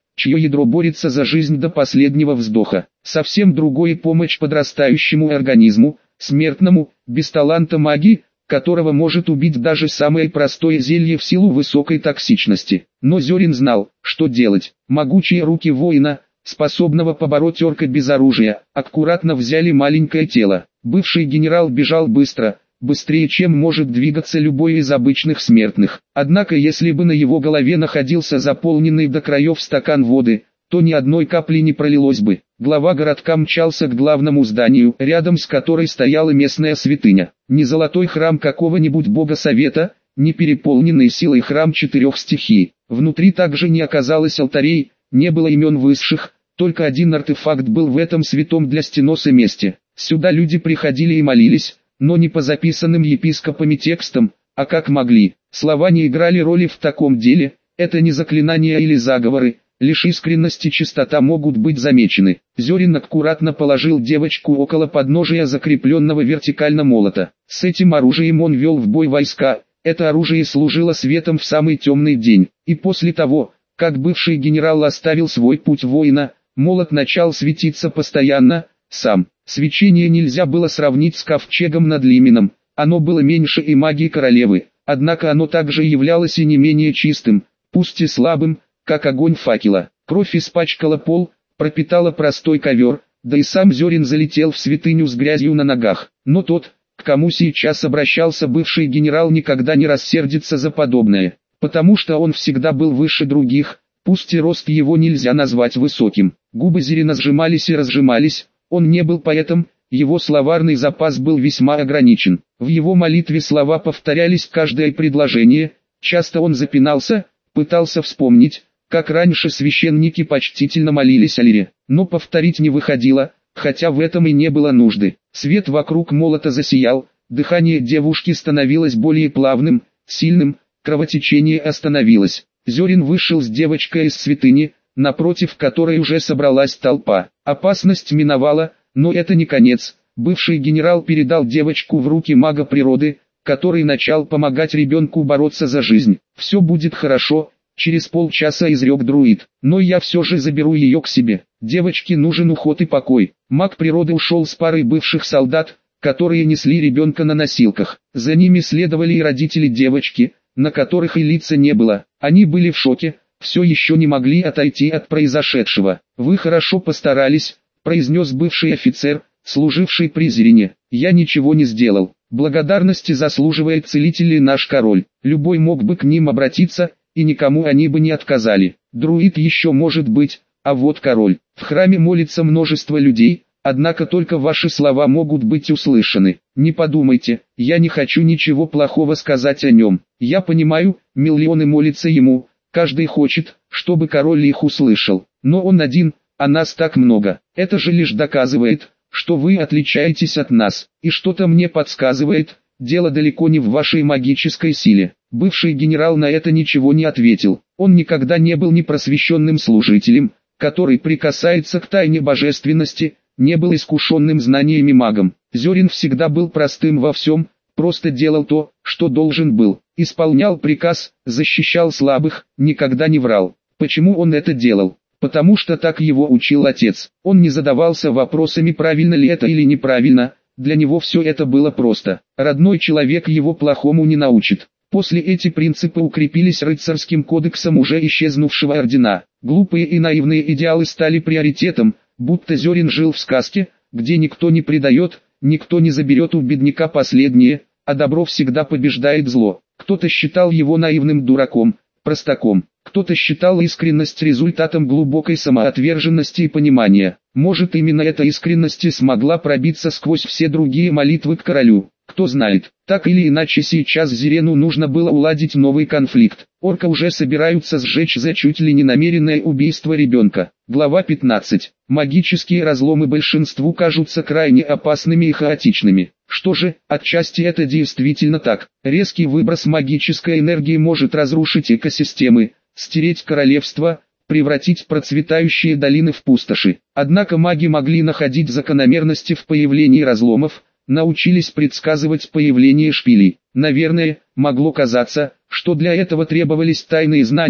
чье ядро борется за жизнь до последнего вздоха. Совсем другое помощь подрастающему организму, смертному, без таланта магии, которого может убить даже самое простое зелье в силу высокой токсичности. Но Зёрин знал, что делать. Могучие руки воина, способного побороть орка без оружия, аккуратно взяли маленькое тело. Бывший генерал бежал быстро, быстрее, чем может двигаться любой из обычных смертных. Однако если бы на его голове находился заполненный до краев стакан воды, то ни одной капли не пролилось бы. Глава городка мчался к главному зданию, рядом с которой стояла местная святыня. Не золотой храм какого-нибудь бога совета, не переполненный силой храм четырех стихий. Внутри также не оказалось алтарей, не было имен высших, только один артефакт был в этом святом для стеноса месте. Сюда люди приходили и молились, но не по записанным епископами текстам, а как могли. Слова не играли роли в таком деле, это не заклинания или заговоры, лишь искренность и чистота могут быть замечены. Зёрин аккуратно положил девочку около подножия закрепленного вертикально молота. С этим оружием он вел в бой войска, это оружие служило светом в самый темный день. И после того, как бывший генерал оставил свой путь воина, молот начал светиться постоянно, сам. Свечение нельзя было сравнить с ковчегом над Лименом, оно было меньше и магии королевы, однако оно также являлось и не менее чистым, пусть и слабым, как огонь факела. Кровь испачкала пол, пропитала простой ковер, да и сам Зёрин залетел в святыню с грязью на ногах. Но тот, к кому сейчас обращался бывший генерал, никогда не рассердится за подобное, потому что он всегда был выше других, пусть и рост его нельзя назвать высоким. Губы Зёрина сжимались и разжимались, он не был поэтом, его словарный запас был весьма ограничен. В его молитве слова повторялись каждое предложение, часто он запинался, пытался вспомнить, как раньше священники почтительно молились о лире, но повторить не выходило, хотя в этом и не было нужды. Свет вокруг молота засиял, дыхание девушки становилось более плавным, сильным, кровотечение остановилось. Зёрин вышел с девочкой из святыни, напротив которой уже собралась толпа. Опасность миновала, но это не конец. Бывший генерал передал девочку в руки мага природы, который начал помогать ребенку бороться за жизнь. «Все будет хорошо», — через полчаса изрек друид, «но я все же заберу ее к себе. Девочке нужен уход и покой». Маг природы ушел с парой бывших солдат, которые несли ребенка на носилках. За ними следовали и родители девочки, на которых и лица не было. Они были в шоке, все еще не могли отойти от произошедшего. «Вы хорошо постарались», — произнес бывший офицер, служивший при Зерине. «Я ничего не сделал. Благодарности заслуживает целитель и наш король. Любой мог бы к ним обратиться, и никому они бы не отказали. Друид еще может быть, а вот король. В храме молится множество людей, однако только ваши слова могут быть услышаны. Не подумайте, я не хочу ничего плохого сказать о нем. Я понимаю, миллионы молятся ему, каждый хочет, чтобы король их услышал. Но он один, а нас так много. Это же лишь доказывает, что вы отличаетесь от нас, и что-то мне подсказывает, дело далеко не в вашей магической силе». Бывший генерал на это ничего не ответил. Он никогда не был непросвещенным служителем, который прикасается к тайне божественности, не был искушенным знаниями магом. Зёрин всегда был простым во всем, просто делал то, что должен был, исполнял приказ, защищал слабых, никогда не врал. Почему он это делал? Потому что так его учил отец. Он не задавался вопросами, правильно ли это или неправильно, для него все это было просто. Родной человек его плохому не научит. После эти принципы укрепились рыцарским кодексом уже исчезнувшего ордена. Глупые и наивные идеалы стали приоритетом, будто Зёрин жил в сказке, где никто не предает, никто не заберет у бедняка последнее, а добро всегда побеждает зло. Кто-то считал его наивным дураком, простаком. Кто-то считал искренность результатом глубокой самоотверженности и понимания. Может, именно эта искренность и смогла пробиться сквозь все другие молитвы к королю. Кто знает, так или иначе сейчас Зерену нужно было уладить новый конфликт. Орка уже собираются сжечь за чуть ли не намеренное убийство ребенка. Глава пятнадцать. Магические разломы большинству кажутся крайне опасными и хаотичными. Что же, отчасти это действительно так. Резкий выброс магической энергии может разрушить экосистемы, стереть королевство, превратить процветающие долины в пустоши. Однако маги могли находить закономерности в появлении разломов, научились предсказывать появление шпилей. Наверное, могло казаться, что для этого требовались тайные знания,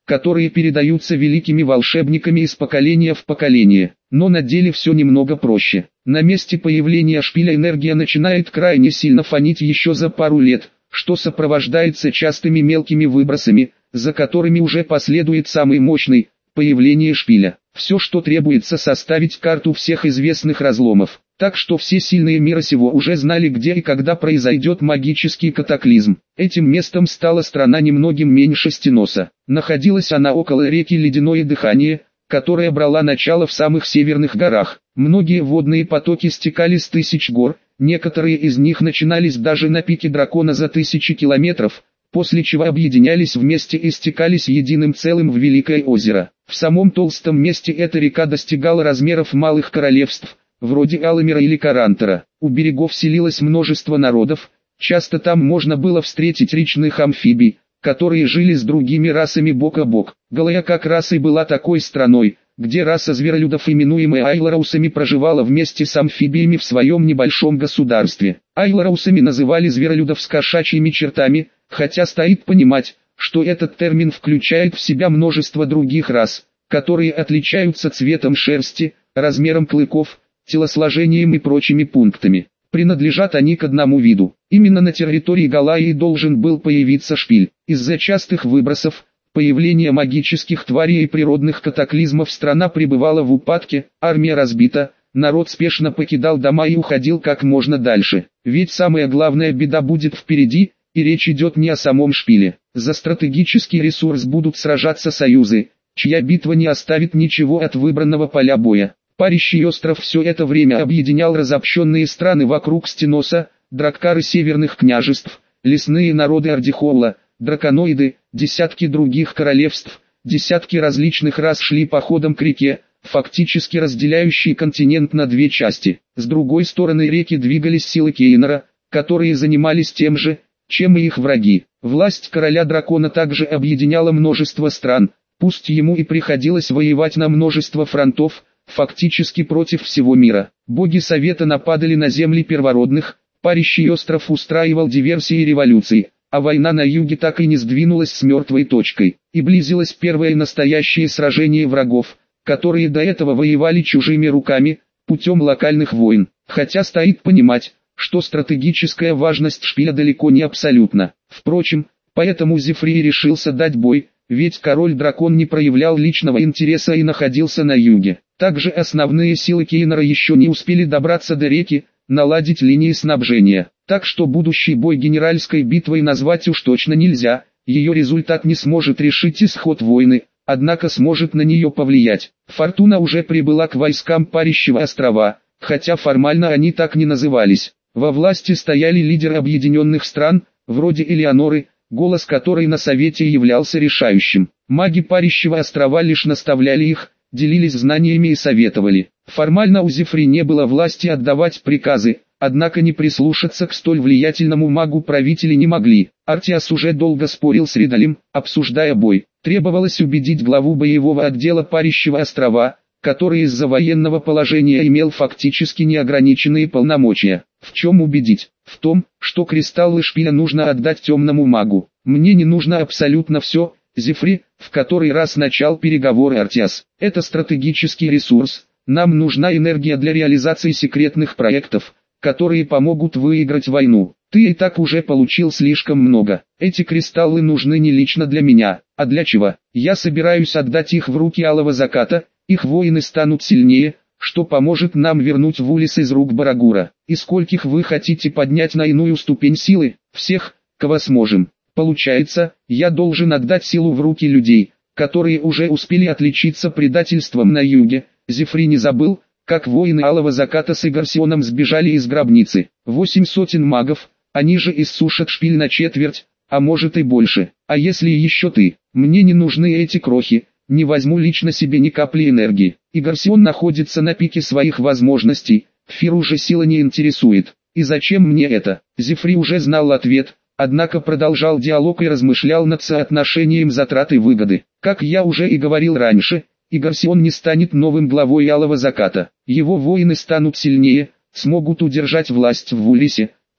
которые передаются великими волшебниками из поколения в поколение. Но на деле все немного проще. На месте появления шпиля энергия начинает крайне сильно фонить еще за пару лет, что сопровождается частыми мелкими выбросами, за которыми уже последует самый мощный – появление шпиля. Все, что требуется, составить карту всех известных разломов, так что все сильные мира сего уже знали, где и когда произойдет магический катаклизм. Этим местом стала страна немногим меньше Стеноса. Находилась она около реки Ледяное Дыхание, которая брала начало в самых северных горах. Многие водные потоки стекали с тысяч гор, некоторые из них начинались даже на пике дракона за тысячи километров, после чего объединялись вместе и стекались единым целым в Великое озеро. В самом толстом месте эта река достигала размеров малых королевств, вроде Аламера или Карантера. У берегов селилось множество народов, часто там можно было встретить речных амфибий, которые жили с другими расами бок о бок. Галая как расой была такой страной, где раса зверолюдов, именуемая айлараусами, проживала вместе с амфибиями в своем небольшом государстве. Айлараусами называли зверолюдов с кошачьими чертами, хотя стоит понимать, что этот термин включает в себя множество других рас, которые отличаются цветом шерсти, размером клыков, телосложением и прочими пунктами. Принадлежат они к одному виду. Именно на территории Галаи должен был появиться шпиль. Из-за частых выбросов, появления магических тварей и природных катаклизмов страна пребывала в упадке, армия разбита, народ спешно покидал дома и уходил как можно дальше. Ведь самая главная беда будет впереди, и речь идет не о самом шпиле. За стратегический ресурс будут сражаться союзы, чья битва не оставит ничего от выбранного поля боя. Парящий остров все это время объединял разобщенные страны вокруг Стеноса, драккары северных княжеств, лесные народы Ардихола, драконоиды, десятки других королевств, десятки различных рас шли походом к реке, фактически разделяющей континент на две части. С другой стороны реки двигались силы Кейнора, которые занимались тем же, чем и их враги. Власть короля дракона также объединяла множество стран, пусть ему и приходилось воевать на множество фронтов, фактически против всего мира. Боги Совета нападали на земли первородных, парящий остров устраивал диверсии и революции, а война на юге так и не сдвинулась с мертвой точкой. И близилось первое настоящее сражение врагов, которые до этого воевали чужими руками, путем локальных войн. Хотя стоит понимать, что стратегическая важность шпиля далеко не абсолютна. Впрочем, поэтому Зефрий решился дать бой, ведь король-дракон не проявлял личного интереса и находился на юге. Также основные силы Кейнора еще не успели добраться до реки, наладить линии снабжения. Так что будущий бой генеральской битвой назвать уж точно нельзя, ее результат не сможет решить исход войны, однако сможет на нее повлиять. Фортуна уже прибыла к войскам Парящего острова, хотя формально они так не назывались. Во власти стояли лидеры объединенных стран, вроде Элеоноры, голос которой на совете являлся решающим. Маги Парящего острова лишь наставляли их, делились знаниями и советовали. Формально у Зефри не было власти отдавать приказы, однако не прислушаться к столь влиятельному магу правители не могли. Артиас уже долго спорил с Ридалем, обсуждая бой. Требовалось убедить главу боевого отдела Парящего острова, который из-за военного положения имел фактически неограниченные полномочия. В чем убедить? В том, что кристаллы шпиля нужно отдать темному магу. Мне не нужно абсолютно все, Зефри, в который раз начал переговоры Артиас. Это стратегический ресурс, нам нужна энергия для реализации секретных проектов, которые помогут выиграть войну. Ты и так уже получил слишком много. Эти кристаллы нужны не лично для меня, а для чего? Я собираюсь отдать их в руки Алого Заката, их воины станут сильнее, что поможет нам вернуть Вулис из рук Барагура. И скольких вы хотите поднять на иную ступень силы? Всех, кого сможем. Получается, я должен отдать силу в руки людей, которые уже успели отличиться предательством на юге. Зефри не забыл, как воины Алого Заката с Игарсионом сбежали из гробницы. Восемь сотен магов, они же иссушат шпиль на четверть, а может и больше. А если еще ты? Мне не нужны эти крохи, не возьму лично себе ни капли энергии. Игарсион находится на пике своих возможностей, Фиру же сила не интересует. И зачем мне это? Зефри уже знал ответ, однако продолжал диалог и размышлял над соотношением затрат и выгоды. Как я уже и говорил раньше, Игарсион не станет новым главой Алого Заката. Его воины станут сильнее, смогут удержать власть в Вулисе,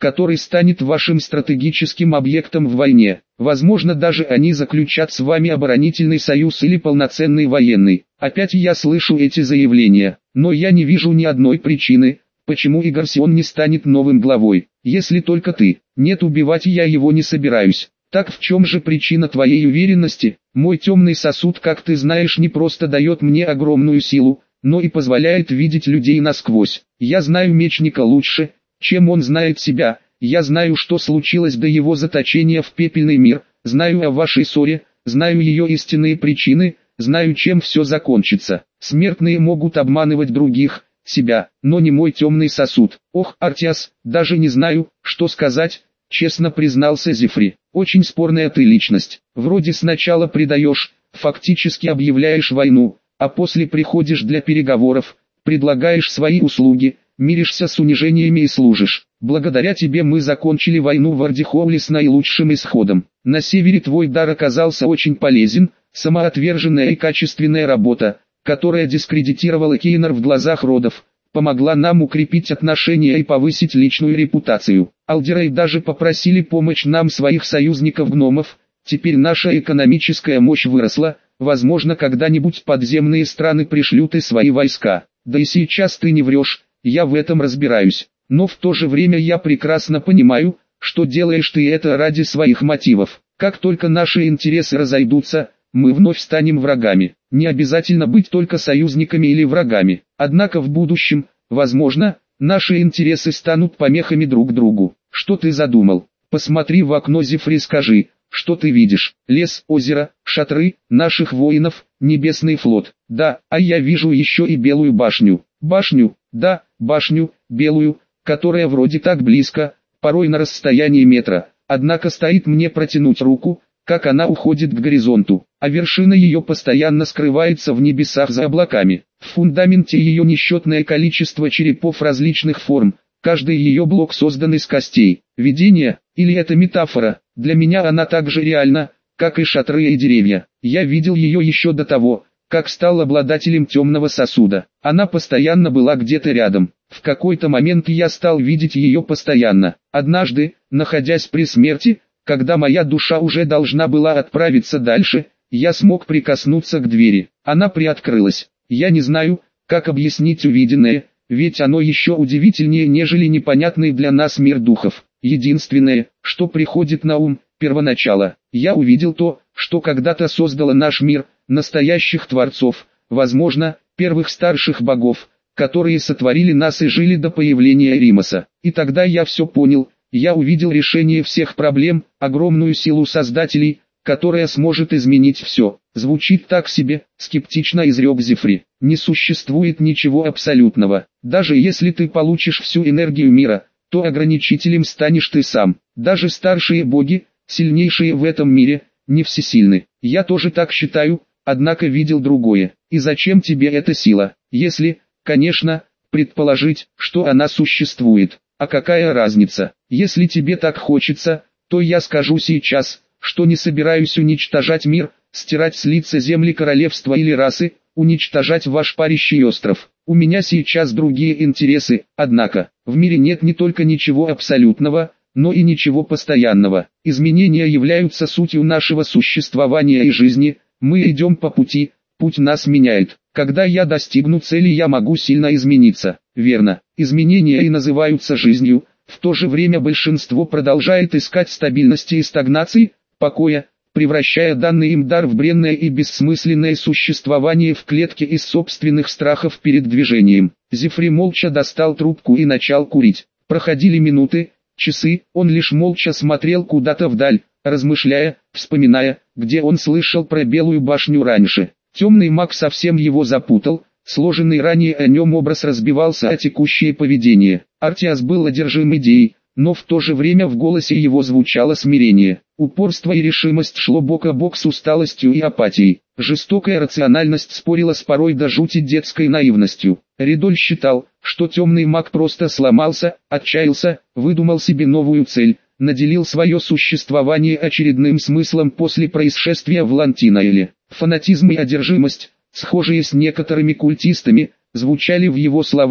который станет вашим стратегическим объектом в войне. Возможно, даже они заключат с вами оборонительный союз или полноценный военный. Опять я слышу эти заявления, но я не вижу ни одной причины, почему Игорь Сион не станет новым главой, если только ты. Нет, убивать я его не собираюсь. Так в чем же причина твоей уверенности? Мой темный сосуд, как ты знаешь, не просто дает мне огромную силу, но и позволяет видеть людей насквозь. Я знаю мечника лучше, чем он знает себя. Я знаю, что случилось до его заточения в пепельный мир, знаю о вашей ссоре, знаю ее истинные причины, знаю, чем все закончится. Смертные могут обманывать других, себя, но не мой темный сосуд. Ох, Артиас, даже не знаю, что сказать, честно признался Зефри. Очень спорная ты личность. Вроде сначала предаешь, фактически объявляешь войну, а после приходишь для переговоров, предлагаешь свои услуги, миришься с унижениями и служишь. Благодаря тебе мы закончили войну в Ардихоуле с наилучшим исходом. На севере твой дар оказался очень полезен, самоотверженная и качественная работа, которая дискредитировала Кейнер в глазах родов, помогла нам укрепить отношения и повысить личную репутацию. Алдерей даже попросили помочь нам своих союзников-гномов, теперь наша экономическая мощь выросла, возможно, когда-нибудь подземные страны пришлют и свои войска. Да и сейчас ты не врешь, я в этом разбираюсь, но в то же время я прекрасно понимаю, что делаешь ты это ради своих мотивов. Как только наши интересы разойдутся, мы вновь станем врагами. Не обязательно быть только союзниками или врагами. Однако в будущем, возможно, наши интересы станут помехами друг другу. Что ты задумал? Посмотри в окно, Зефри, скажи, что ты видишь? Лес, озеро, шатры, наших воинов, небесный флот. Да, а я вижу еще и белую башню. Башню, да, башню, белую, которая вроде так близко, порой на расстоянии метра. Однако стоит мне протянуть руку, как она уходит к горизонту, а вершина ее постоянно скрывается в небесах за облаками. В фундаменте ее несчетное количество черепов различных форм, каждый ее блок создан из костей. Видение, или это метафора, для меня она так же реальна, как и шатры и деревья. Я видел ее еще до того, как стал обладателем темного сосуда. Она постоянно была где-то рядом. В какой-то момент я стал видеть ее постоянно. Однажды, находясь при смерти, когда моя душа уже должна была отправиться дальше, я смог прикоснуться к двери. Она приоткрылась. Я не знаю, как объяснить увиденное, ведь оно еще удивительнее, нежели непонятный для нас мир духов. Единственное, что приходит на ум, первоначало. Я увидел то, что когда-то создало наш мир, настоящих творцов, возможно, первых старших богов, которые сотворили нас и жили до появления Римаса. И тогда я все понял. Я увидел решение всех проблем, огромную силу создателей, которая сможет изменить все. Звучит так себе, скептично изрек Зефри. Не существует ничего абсолютного. Даже если ты получишь всю энергию мира, то ограничителем станешь ты сам. Даже старшие боги, сильнейшие в этом мире, не всесильны. Я тоже так считаю, однако видел другое. И зачем тебе эта сила, если, конечно, предположить, что она существует? А какая разница? Если тебе так хочется, то я скажу сейчас, что не собираюсь уничтожать мир, стирать с лица земли королевства или расы, уничтожать ваш парящий остров. У меня сейчас другие интересы, однако, в мире нет не только ничего абсолютного, но и ничего постоянного. Изменения являются сутью нашего существования и жизни, мы идем по пути, путь нас меняет. Когда я достигну цели, я могу сильно измениться. Верно, изменения и называются жизнью, в то же время большинство продолжает искать стабильности и стагнации, покоя, превращая данный им дар в бренное и бессмысленное существование в клетке из собственных страхов перед движением. Зефри молча достал трубку и начал курить. Проходили минуты, часы, он лишь молча смотрел куда-то вдаль, размышляя, вспоминая, где он слышал про белую башню раньше. Темный маг совсем его запутал, сложенный ранее о нем образ разбивался о текущее поведение. Артиас был одержим идеей, но в то же время в голосе его звучало смирение. Упорство и решимость шло бок о бок с усталостью и апатией. Жестокая рациональность спорила с порой до жути детской наивностью. Ридоль считал, что темный маг просто сломался, отчаялся, выдумал себе новую цель, наделил свое существование очередным смыслом после происшествия в Лантинаэле. Фанатизм и одержимость, схожие с некоторыми культистами, звучали в его словах,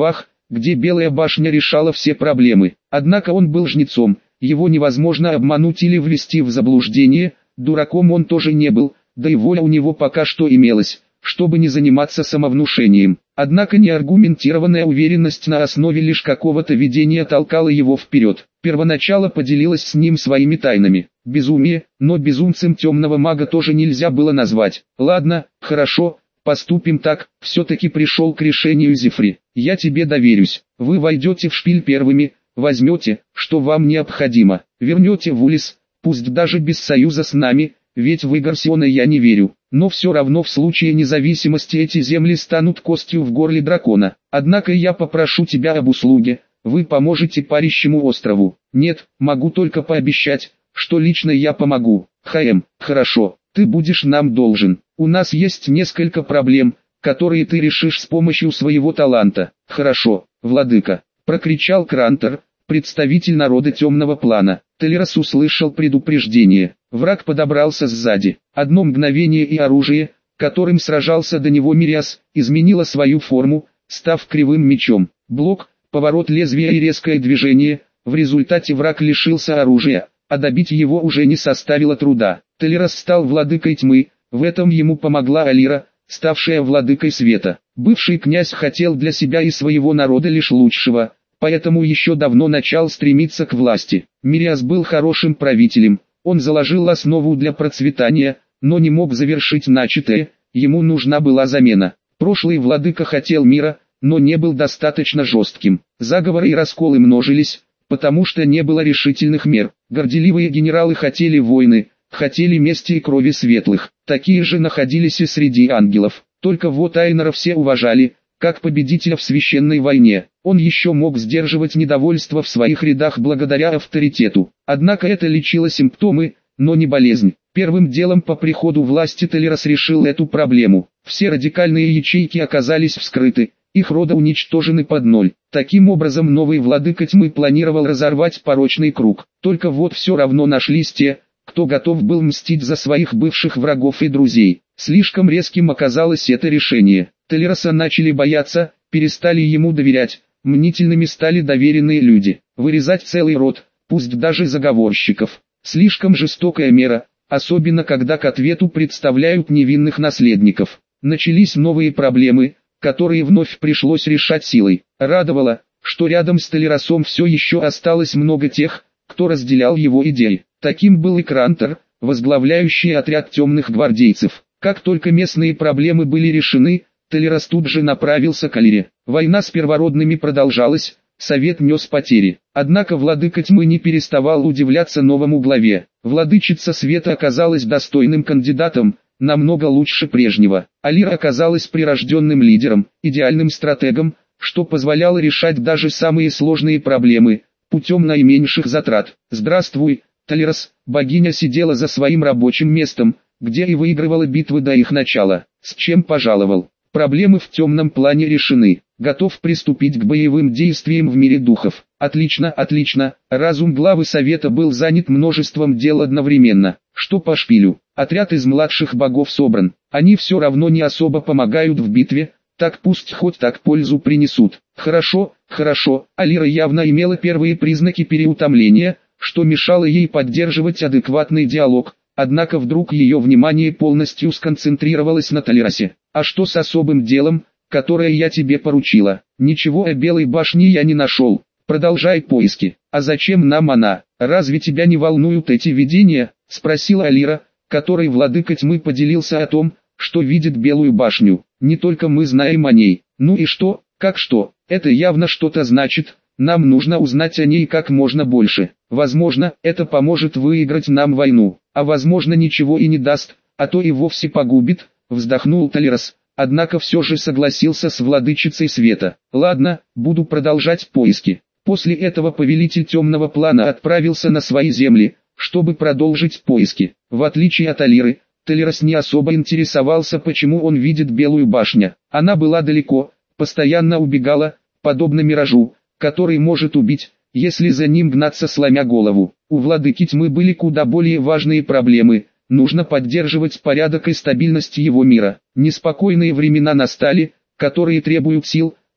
где Белая башня решала все проблемы. Однако он был жнецом, его невозможно обмануть или ввести в заблуждение, дураком он тоже не был, да и воля у него пока что имелась, чтобы не заниматься самовнушением. Однако неаргументированная уверенность на основе лишь какого-то видения толкала его вперед. Первоначало поделилась с ним своими тайнами. Безумие, но безумцем темного мага тоже нельзя было назвать. Ладно, хорошо, поступим так, все-таки пришел к решению Зефри. Я тебе доверюсь. Вы войдете в шпиль первыми, возьмете, что вам необходимо, вернете в Улис, пусть даже без союза с нами, ведь в Игарсиона я не верю. Но все равно в случае независимости эти земли станут костью в горле дракона. Однако я попрошу тебя об услуге, вы поможете Парящему острову. Нет, могу только пообещать, что лично я помогу. Хаэм, хорошо, ты будешь нам должен. У нас есть несколько проблем, которые ты решишь с помощью своего таланта. Хорошо, владыка, прокричал Крантер, представитель народа темного плана. Телерос услышал предупреждение. Враг подобрался сзади. Одно мгновение и оружие, которым сражался до него Мириас, изменило свою форму, став кривым мечом. Блок, поворот лезвия и резкое движение. В результате враг лишился оружия, а добить его уже не составило труда. Телерос стал владыкой тьмы, в этом ему помогла Алира, ставшая владыкой света. Бывший князь хотел для себя и своего народа лишь лучшего, поэтому еще давно начал стремиться к власти. Мириас был хорошим правителем, он заложил основу для процветания, но не мог завершить начатое, ему нужна была замена. Прошлый владыка хотел мира, но не был достаточно жестким. Заговоры и расколы множились, потому что не было решительных мер. Горделивые генералы хотели войны, хотели мести и крови светлых. Такие же находились и среди ангелов. Только вот Айнора все уважали, как победителя в священной войне. Он еще мог сдерживать недовольство в своих рядах благодаря авторитету. Однако это лечило симптомы, но не болезнь. Первым делом по приходу власти Телерос решил эту проблему. Все радикальные ячейки оказались вскрыты, их роды уничтожены под ноль. Таким образом новый владыка тьмы планировал разорвать порочный круг. Только вот все равно нашлись те, кто готов был мстить за своих бывших врагов и друзей. Слишком резким оказалось это решение. Телероса начали бояться, перестали ему доверять, мнительными стали доверенные люди. Вырезать целый род, пусть даже заговорщиков. Слишком жестокая мера, особенно когда к ответу представляют невинных наследников. Начались новые проблемы, которые вновь пришлось решать силой. Радовало, что рядом с Телеросом все еще осталось много тех, кто разделял его идеи. Таким был и Крантер, возглавляющий отряд темных гвардейцев. Как только местные проблемы были решены, Телерос тут же направился к Алире. Война с первородными продолжалась, совет нес потери. Однако владыка тьмы не переставал удивляться новому главе. Владычица света оказалась достойным кандидатом, намного лучше прежнего. Алира оказалась прирожденным лидером, идеальным стратегом, что позволяло решать даже самые сложные проблемы, путем наименьших затрат. «Здравствуй, Телерос», богиня сидела за своим рабочим местом, где и выигрывала битвы до их начала. «С чем пожаловал? Проблемы в темном плане решены. Готов приступить к боевым действиям в мире духов». «Отлично, отлично». Разум главы совета был занят множеством дел одновременно. «Что по шпилю? Отряд из младших богов собран. Они все равно не особо помогают в битве, так пусть хоть так пользу принесут». «Хорошо, хорошо». Алира явно имела первые признаки переутомления, что мешало ей поддерживать адекватный диалог, однако вдруг ее внимание полностью сконцентрировалось на Телеросе. «А что с особым делом, которое я тебе поручила?» «Ничего о Белой башне я не нашел. Продолжай поиски». «А зачем нам она? Разве тебя не волнуют эти видения?» — спросила Алира, которой владыка тьмы поделился о том, что видит Белую башню. «Не только мы знаем о ней». «Ну и что? Как что? Это явно что-то значит. Нам нужно узнать о ней как можно больше. Возможно, это поможет выиграть нам войну, а возможно ничего и не даст, а то и вовсе погубит», — вздохнул Телерос, однако все же согласился с владычицей света. «Ладно, буду продолжать поиски». После этого повелитель темного плана отправился на свои земли, чтобы продолжить поиски. В отличие от Алиры, Телерос не особо интересовался, почему он видит Белую башню. Она была далеко, постоянно убегала, подобно миражу, который может убить, если за ним гнаться сломя голову. У владыки тьмы были куда более важные проблемы. Нужно поддерживать порядок и стабильность его мира. Неспокойные времена настали, которые требуют сил,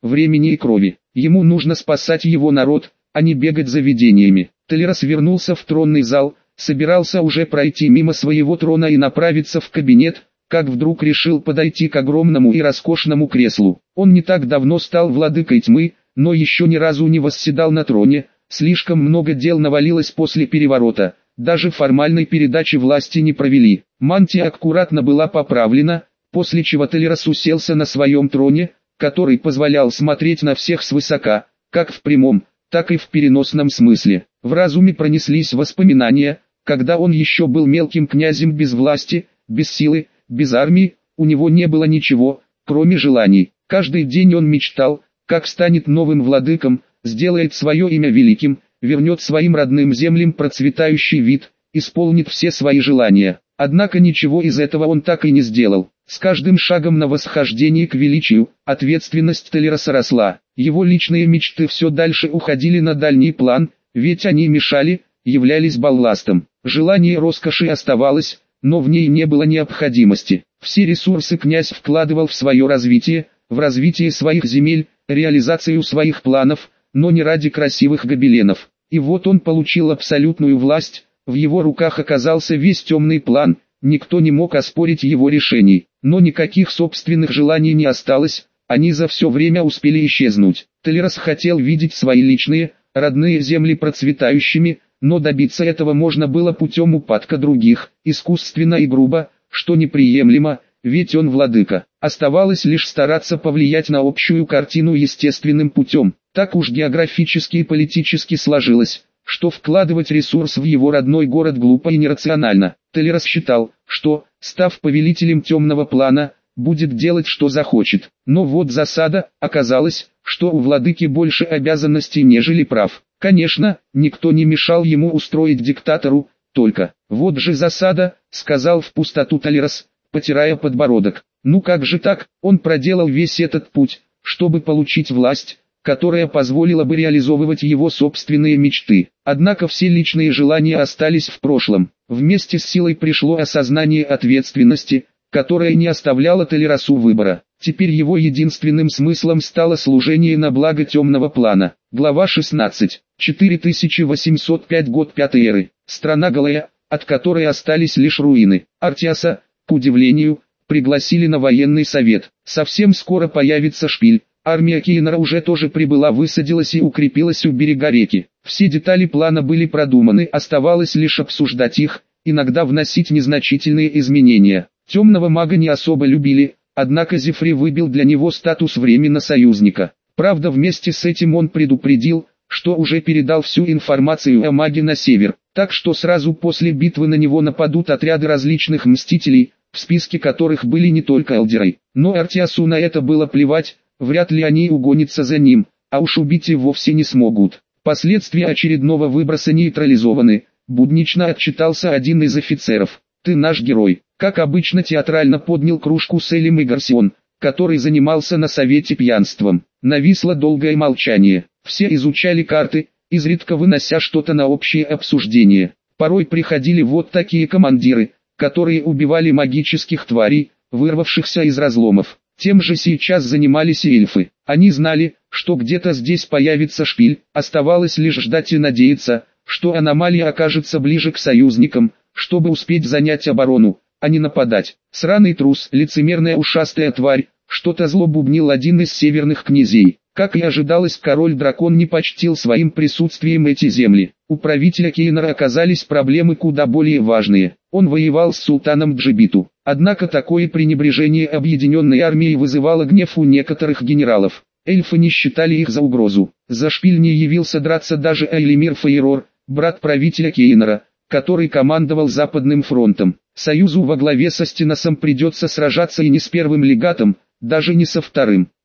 времени и крови. Ему нужно спасать его народ, а не бегать за видениями. Толерас вернулся в тронный зал, собирался уже пройти мимо своего трона и направиться в кабинет, как вдруг решил подойти к огромному и роскошному креслу. Он не так давно стал владыкой тьмы, но еще ни разу не восседал на троне, слишком много дел навалилось после переворота, даже формальной передачи власти не провели. Мантия аккуратно была поправлена, после чего Толерас уселся на своем троне, который позволял смотреть на всех свысока, как в прямом, так и в переносном смысле. В разуме пронеслись воспоминания, когда он еще был мелким князем без власти, без силы, без армии, у него не было ничего, кроме желаний. Каждый день он мечтал, как станет новым владыком, сделает свое имя великим, вернет своим родным землям процветающий вид, исполнит все свои желания. Однако ничего из этого он так и не сделал. С каждым шагом на восхождении к величию, ответственность Толераса росла. Его личные мечты все дальше уходили на дальний план, ведь они мешали, являлись балластом. Желание роскоши оставалось, но в ней не было необходимости. Все ресурсы князь вкладывал в свое развитие, в развитие своих земель, реализацию своих планов, но не ради красивых гобеленов. И вот он получил абсолютную власть, в его руках оказался весь темный план, никто не мог оспорить его решений. Но никаких собственных желаний не осталось, они за все время успели исчезнуть. Толерас хотел видеть свои личные, родные земли процветающими, но добиться этого можно было путем упадка других, искусственно и грубо, что неприемлемо, ведь он владыка. Оставалось лишь стараться повлиять на общую картину естественным путем. Так уж географически и политически сложилось, что вкладывать ресурс в его родной город глупо и нерационально. Толерас считал, что, став повелителем темного плана, будет делать что захочет. Но вот засада, оказалось, что у владыки больше обязанностей нежели прав. Конечно, никто не мешал ему устроить диктатору, только, вот же засада, сказал в пустоту Толерас, потирая подбородок. Ну как же так, он проделал весь этот путь, чтобы получить власть, которая позволила бы реализовывать его собственные мечты. Однако все личные желания остались в прошлом. Вместе с силой пришло осознание ответственности, которая не оставляла Толерасу выбора. Теперь его единственным смыслом стало служение на благо темного плана. Глава шестнадцать. четыре тысячи восемьсот пятый год пятой эры. Страна голая, от которой остались лишь руины. Артиаса, к удивлению, пригласили на военный совет. Совсем скоро появится шпиль. Армия Кейнара уже тоже прибыла, высадилась и укрепилась у берега реки. Все детали плана были продуманы, оставалось лишь обсуждать их, иногда вносить незначительные изменения. Темного мага не особо любили, однако Зефри выбил для него статус временно союзника. Правда, вместе с этим он предупредил, что уже передал всю информацию о маге на север, так что сразу после битвы на него нападут отряды различных мстителей, в списке которых были не только элдеры. Но Артиасу на это было плевать. Вряд ли они угонятся за ним, а уж убить и вовсе не смогут. Последствия очередного выброса нейтрализованы, буднично отчитался один из офицеров. Ты наш герой. Как обычно театрально поднял кружку с Элем и Гарсион, который занимался на совете пьянством. Нависло долгое молчание. Все изучали карты, изредка вынося что-то на общее обсуждение. Порой приходили вот такие командиры, которые убивали магических тварей, вырвавшихся из разломов. Тем же сейчас занимались и эльфы. Они знали, что где-то здесь появится шпиль, оставалось лишь ждать и надеяться, что аномалия окажется ближе к союзникам, чтобы успеть занять оборону, а не нападать. Сраный трус, лицемерная ушастая тварь, что-то зло бубнил один из северных князей. Как и ожидалось, король-дракон не почтил своим присутствием эти земли. У правителя Кейнара оказались проблемы куда более важные. Он воевал с султаном Джибиту. Однако такое пренебрежение объединенной армией вызывало гнев у некоторых генералов. Эльфы не считали их за угрозу. За шпиль не явился драться даже Эйлимир Фейрор, брат правителя Кейнара, который командовал Западным фронтом. Союзу во главе со Стеносом придется сражаться и не с первым легатом, даже не со вторым.